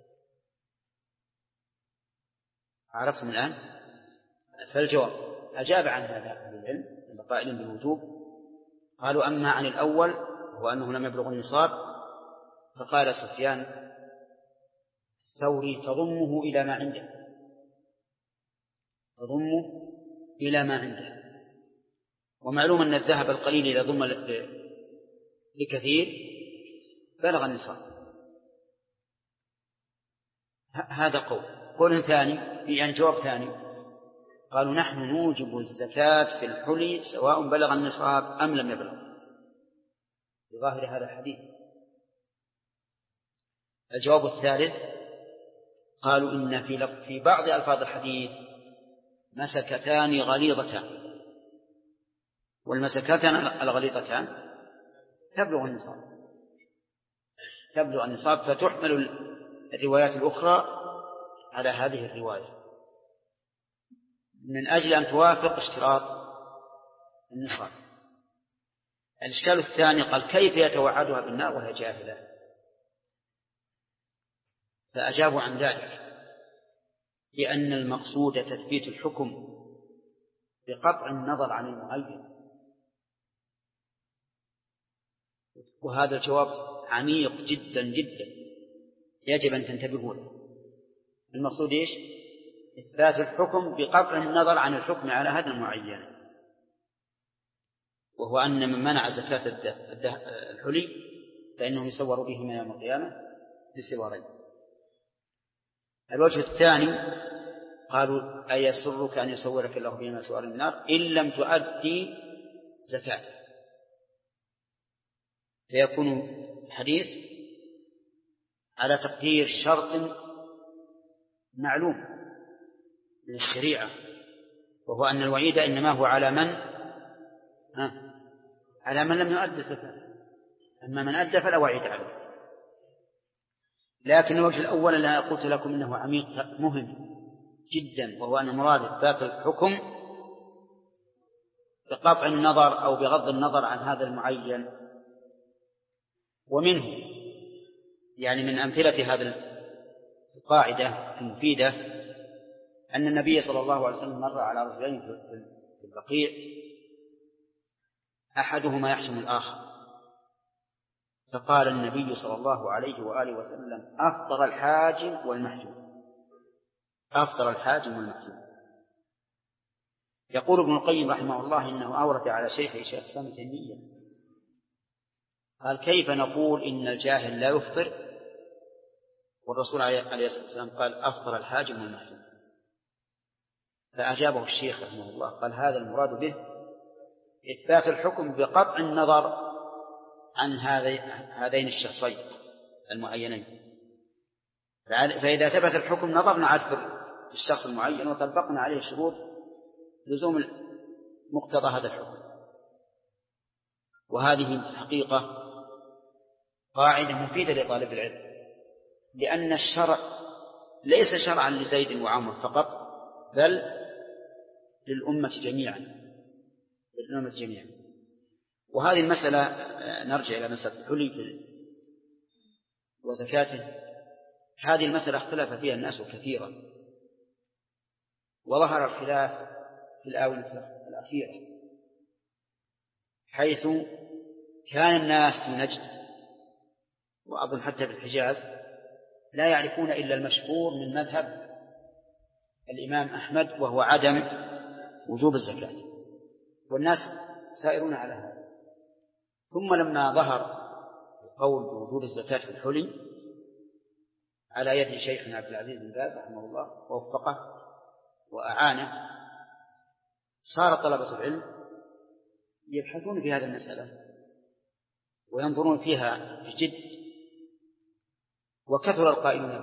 عرفتم الآن؟ فالجواب أجاب عن هذا أهل العلم القائلين بالوجوب، قالوا أما عن الأول هو أنه لم يبلغ النصاب فقال سفيان الثوري تضمه إلى ما عنده، ومعلوم أن الذهب القليل إذا ضم لكثير بلغ النصاب. هذا قول ثاني، يعني جواب ثاني، قالوا نحن نوجب الزكاة في الحلي سواء بلغ النصاب أم لم يبلغ بظاهر هذا الحديث. الجواب الثالث قالوا إن في بعض ألفاظ الحديث مسكتان غليظتان، والمسكتان الغليظتان تبلغ النصاب، فتحمل الروايات الأخرى على هذه الرواية من أجل أن توافق اشتراط النصاب. الإشكال الثاني قال كيف يتوعدها بالنار وهي جاهلة؟ فأجابوا عن ذلك لأن المقصود تثبيت الحكم بقطع النظر عن المعين، وهذا الجواب عميق جدا جدا يجب أن تنتبهوا له. المقصود إيش؟ إثبات الحكم بقطع النظر عن الحكم على هذا المعين، وهو أن من منع زكاة الحلي فإنه يصور بهما يوم القيامة بسوارين. الوجه الثاني قالوا أيسرك أن يصورك الله بهما سوار النار إن لم تؤدي زكاته، فيكون الحديث على تقدير شرط معلوم من الشريعة، وهو أن الوعيد إنما هو على من لم يؤدي الزكاة، أما من أدى فلا وعيد عليه. لكن الوجه الأول الذي قلت لكم إنه عميق مهم جدا، وهو أن مراد إثبات الحكم بقطع النظر أو بغض النظر عن هذا المعين. ومنه يعني من أمثلة هذه القاعدة المفيدة أن النبي صلى الله عليه وسلم مر على رجلين في البقيع أحدهما يحشم الآخر، فقال النبي صلى الله عليه وآله وسلم أفطر الحاجم والمحجوم، أفطر الحاجم والمحجوم. يقول ابن القيم رحمه الله إنه أورد على شيخ الإسلام ابن تيمية قال كيف نقول إن الجاهل لا يفطر والرسول عليه الصلاة والسلام قال أفطر الحاجم والمحجوم؟ فأجابه الشيخ رحمه الله قال هذا المراد به إثبات الحكم بقطع النظر عن هذين الشخصين المعينين، فإذا ثبت الحكم نظرنا عاد في الشخص المعين وطبقنا عليه شروط لزوم مقتضى هذا الحكم. وهذه في الحقيقة قاعدة مفيدة لطالب العلم، لأن الشرع ليس شرعا لزيد وعمر فقط بل للأمة جميعا، وهذه المسألة نرجع إلى مسألة الحلي وزكاته. هذه المسألة اختلف فيها الناس كثيرا، وظهر الخلاف في الآونة الأخيرة، حيث كان الناس في نجد وأظن حتى في الحجاز لا يعرفون إلا المشهور من مذهب الإمام أحمد وهو عدم وجوب الزكاة، والناس سائرون على هذا. ثم لما ظهر القول بوجوب الزكاة في الحلي على يد شيخنا عبد العزيز بن باز رحمه الله ووفقه وأعانه، صار طلبة العلم يبحثون في هذه المسألة وينظرون فيها بجد، وكثر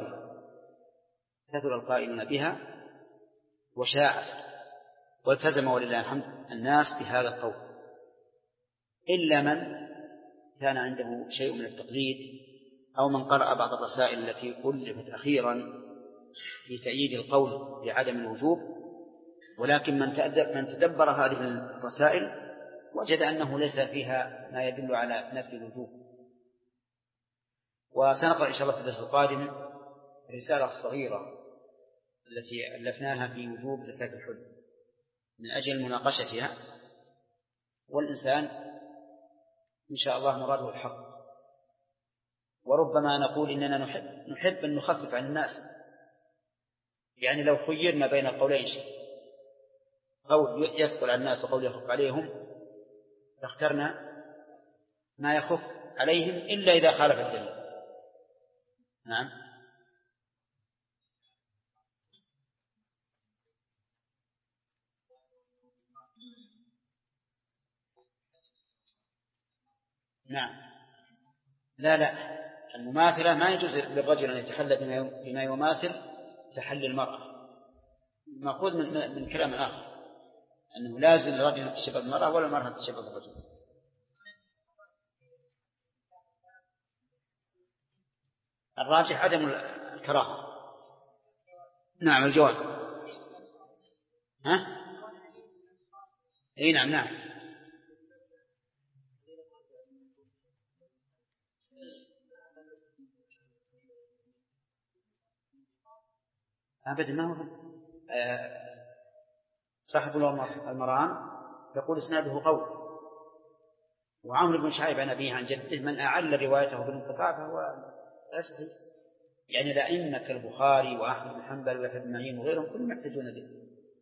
القائلون بها وشاعت، والتزم ولله الحمد الناس بهذا القول، إلا من كان عنده شيء من التقليد أو من قرأ بعض الرسائل التي ألفت أخيرا في تأييد القول بعدم الوجوب، ولكن من تدبر هذه الرسائل وجد أنه ليس فيها ما يدل على نفي الوجوب. وسنقرأ إن شاء الله في الدرس القادم الرسالة الصغيرة التي ألفناها في وجوب زكاة الحلي من أجل مناقشتها، والإنسان إن شاء الله مراده الحق. وربما نقول إننا نحب أن نخفف عن الناس، يعني لو خيرنا بين قولين قول يثقل على الناس وقول يخف عليهم لاخترنا ما يخف عليهم إلا إذا خالف الدليل. نعم. نعم. لا المماثلة ما يجوز للرجل أن يتحلى بما يماثل تحلي المرأة، مأخوذ من كلام آخر أنه لازم للرجل أن يتشبه بالمرأة ولا المرأة تتشبه بالرجل. الراجح عدم الكراهة. نعم الجواز. ها؟ اي نعم أبدا ما هو صاحب المرام يقول إسناده قول، وعمرو بن شعيب عن أبيه عن جده من أعل روايته بالانقطاع فهو أسهل، يعني الأئمة كالبخاري وأحمد بن حنبل ويحيى بن معين وغيرهم كلهم يحتجون به.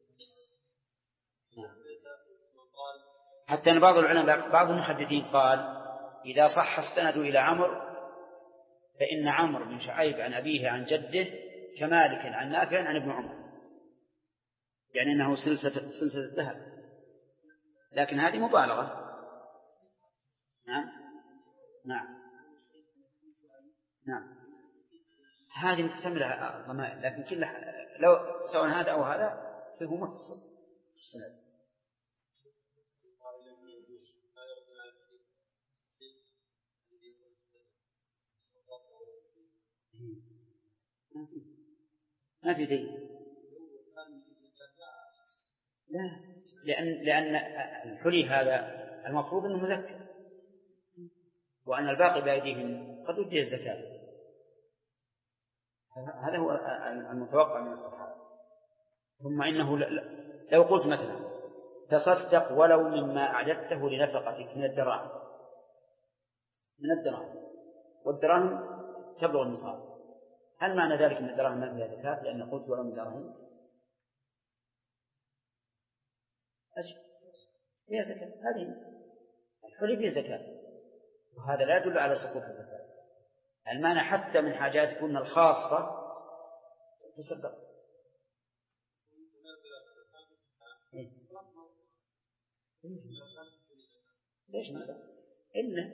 حتى أن بعض العلماء بعض المحدثين قال إذا صح السند إلى عمرو فإن عمرو بن شعيب عن أبيه عن جده كمالك عن نافع عن ابن عمر، يعني أنه سلسلة الذهب، لكن هذه مبالغة. نعم هذه محتملة ضمائر، لكن كلها لو سواء هذا أو هذا فهو متصل السند. ما في دليل، لا، لأن الحلي هذا المفروض أنه مذكر، وأن الباقي بأيديهم قد يديه الزكاة، هذا هو المتوقع من الصحابة. ثم إنه لو قلت مثلا تصدق ولو مما أعددته لنفقتك من الدراهم، والدراهم تبلغ النصاب، هل معنى ذلك أن الدراهم ما فيها زكاة لأن قلت ولو من دراهم؟ فيها زكاة، هذه الحلي فيها زكاة، وهذا لا يدل على سقوط الزكاة. المعنى حتى من حاجاتكن الخاصة تصدق. ليش ماذا؟ إلا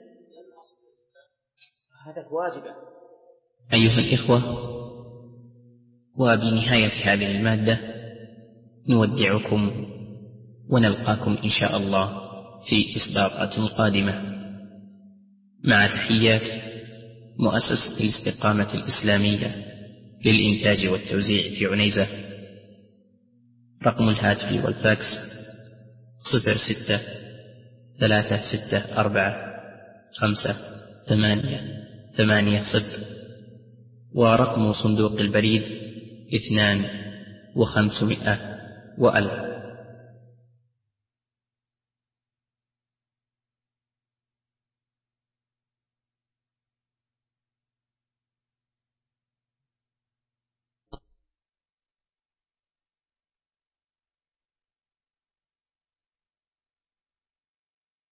هذا واجبا. أيها الإخوة، وبنهاية هذه المادة نودعكم ونلقاكم إن شاء الله في إصدارات قادمة، مع تحيات مؤسسة الاستقامة الإسلامية للإنتاج والتوزيع في عنيزة. رقم الهاتف والفاكس 06-364-5-8-8-0، ورقم صندوق البريد 2 و500 و1000.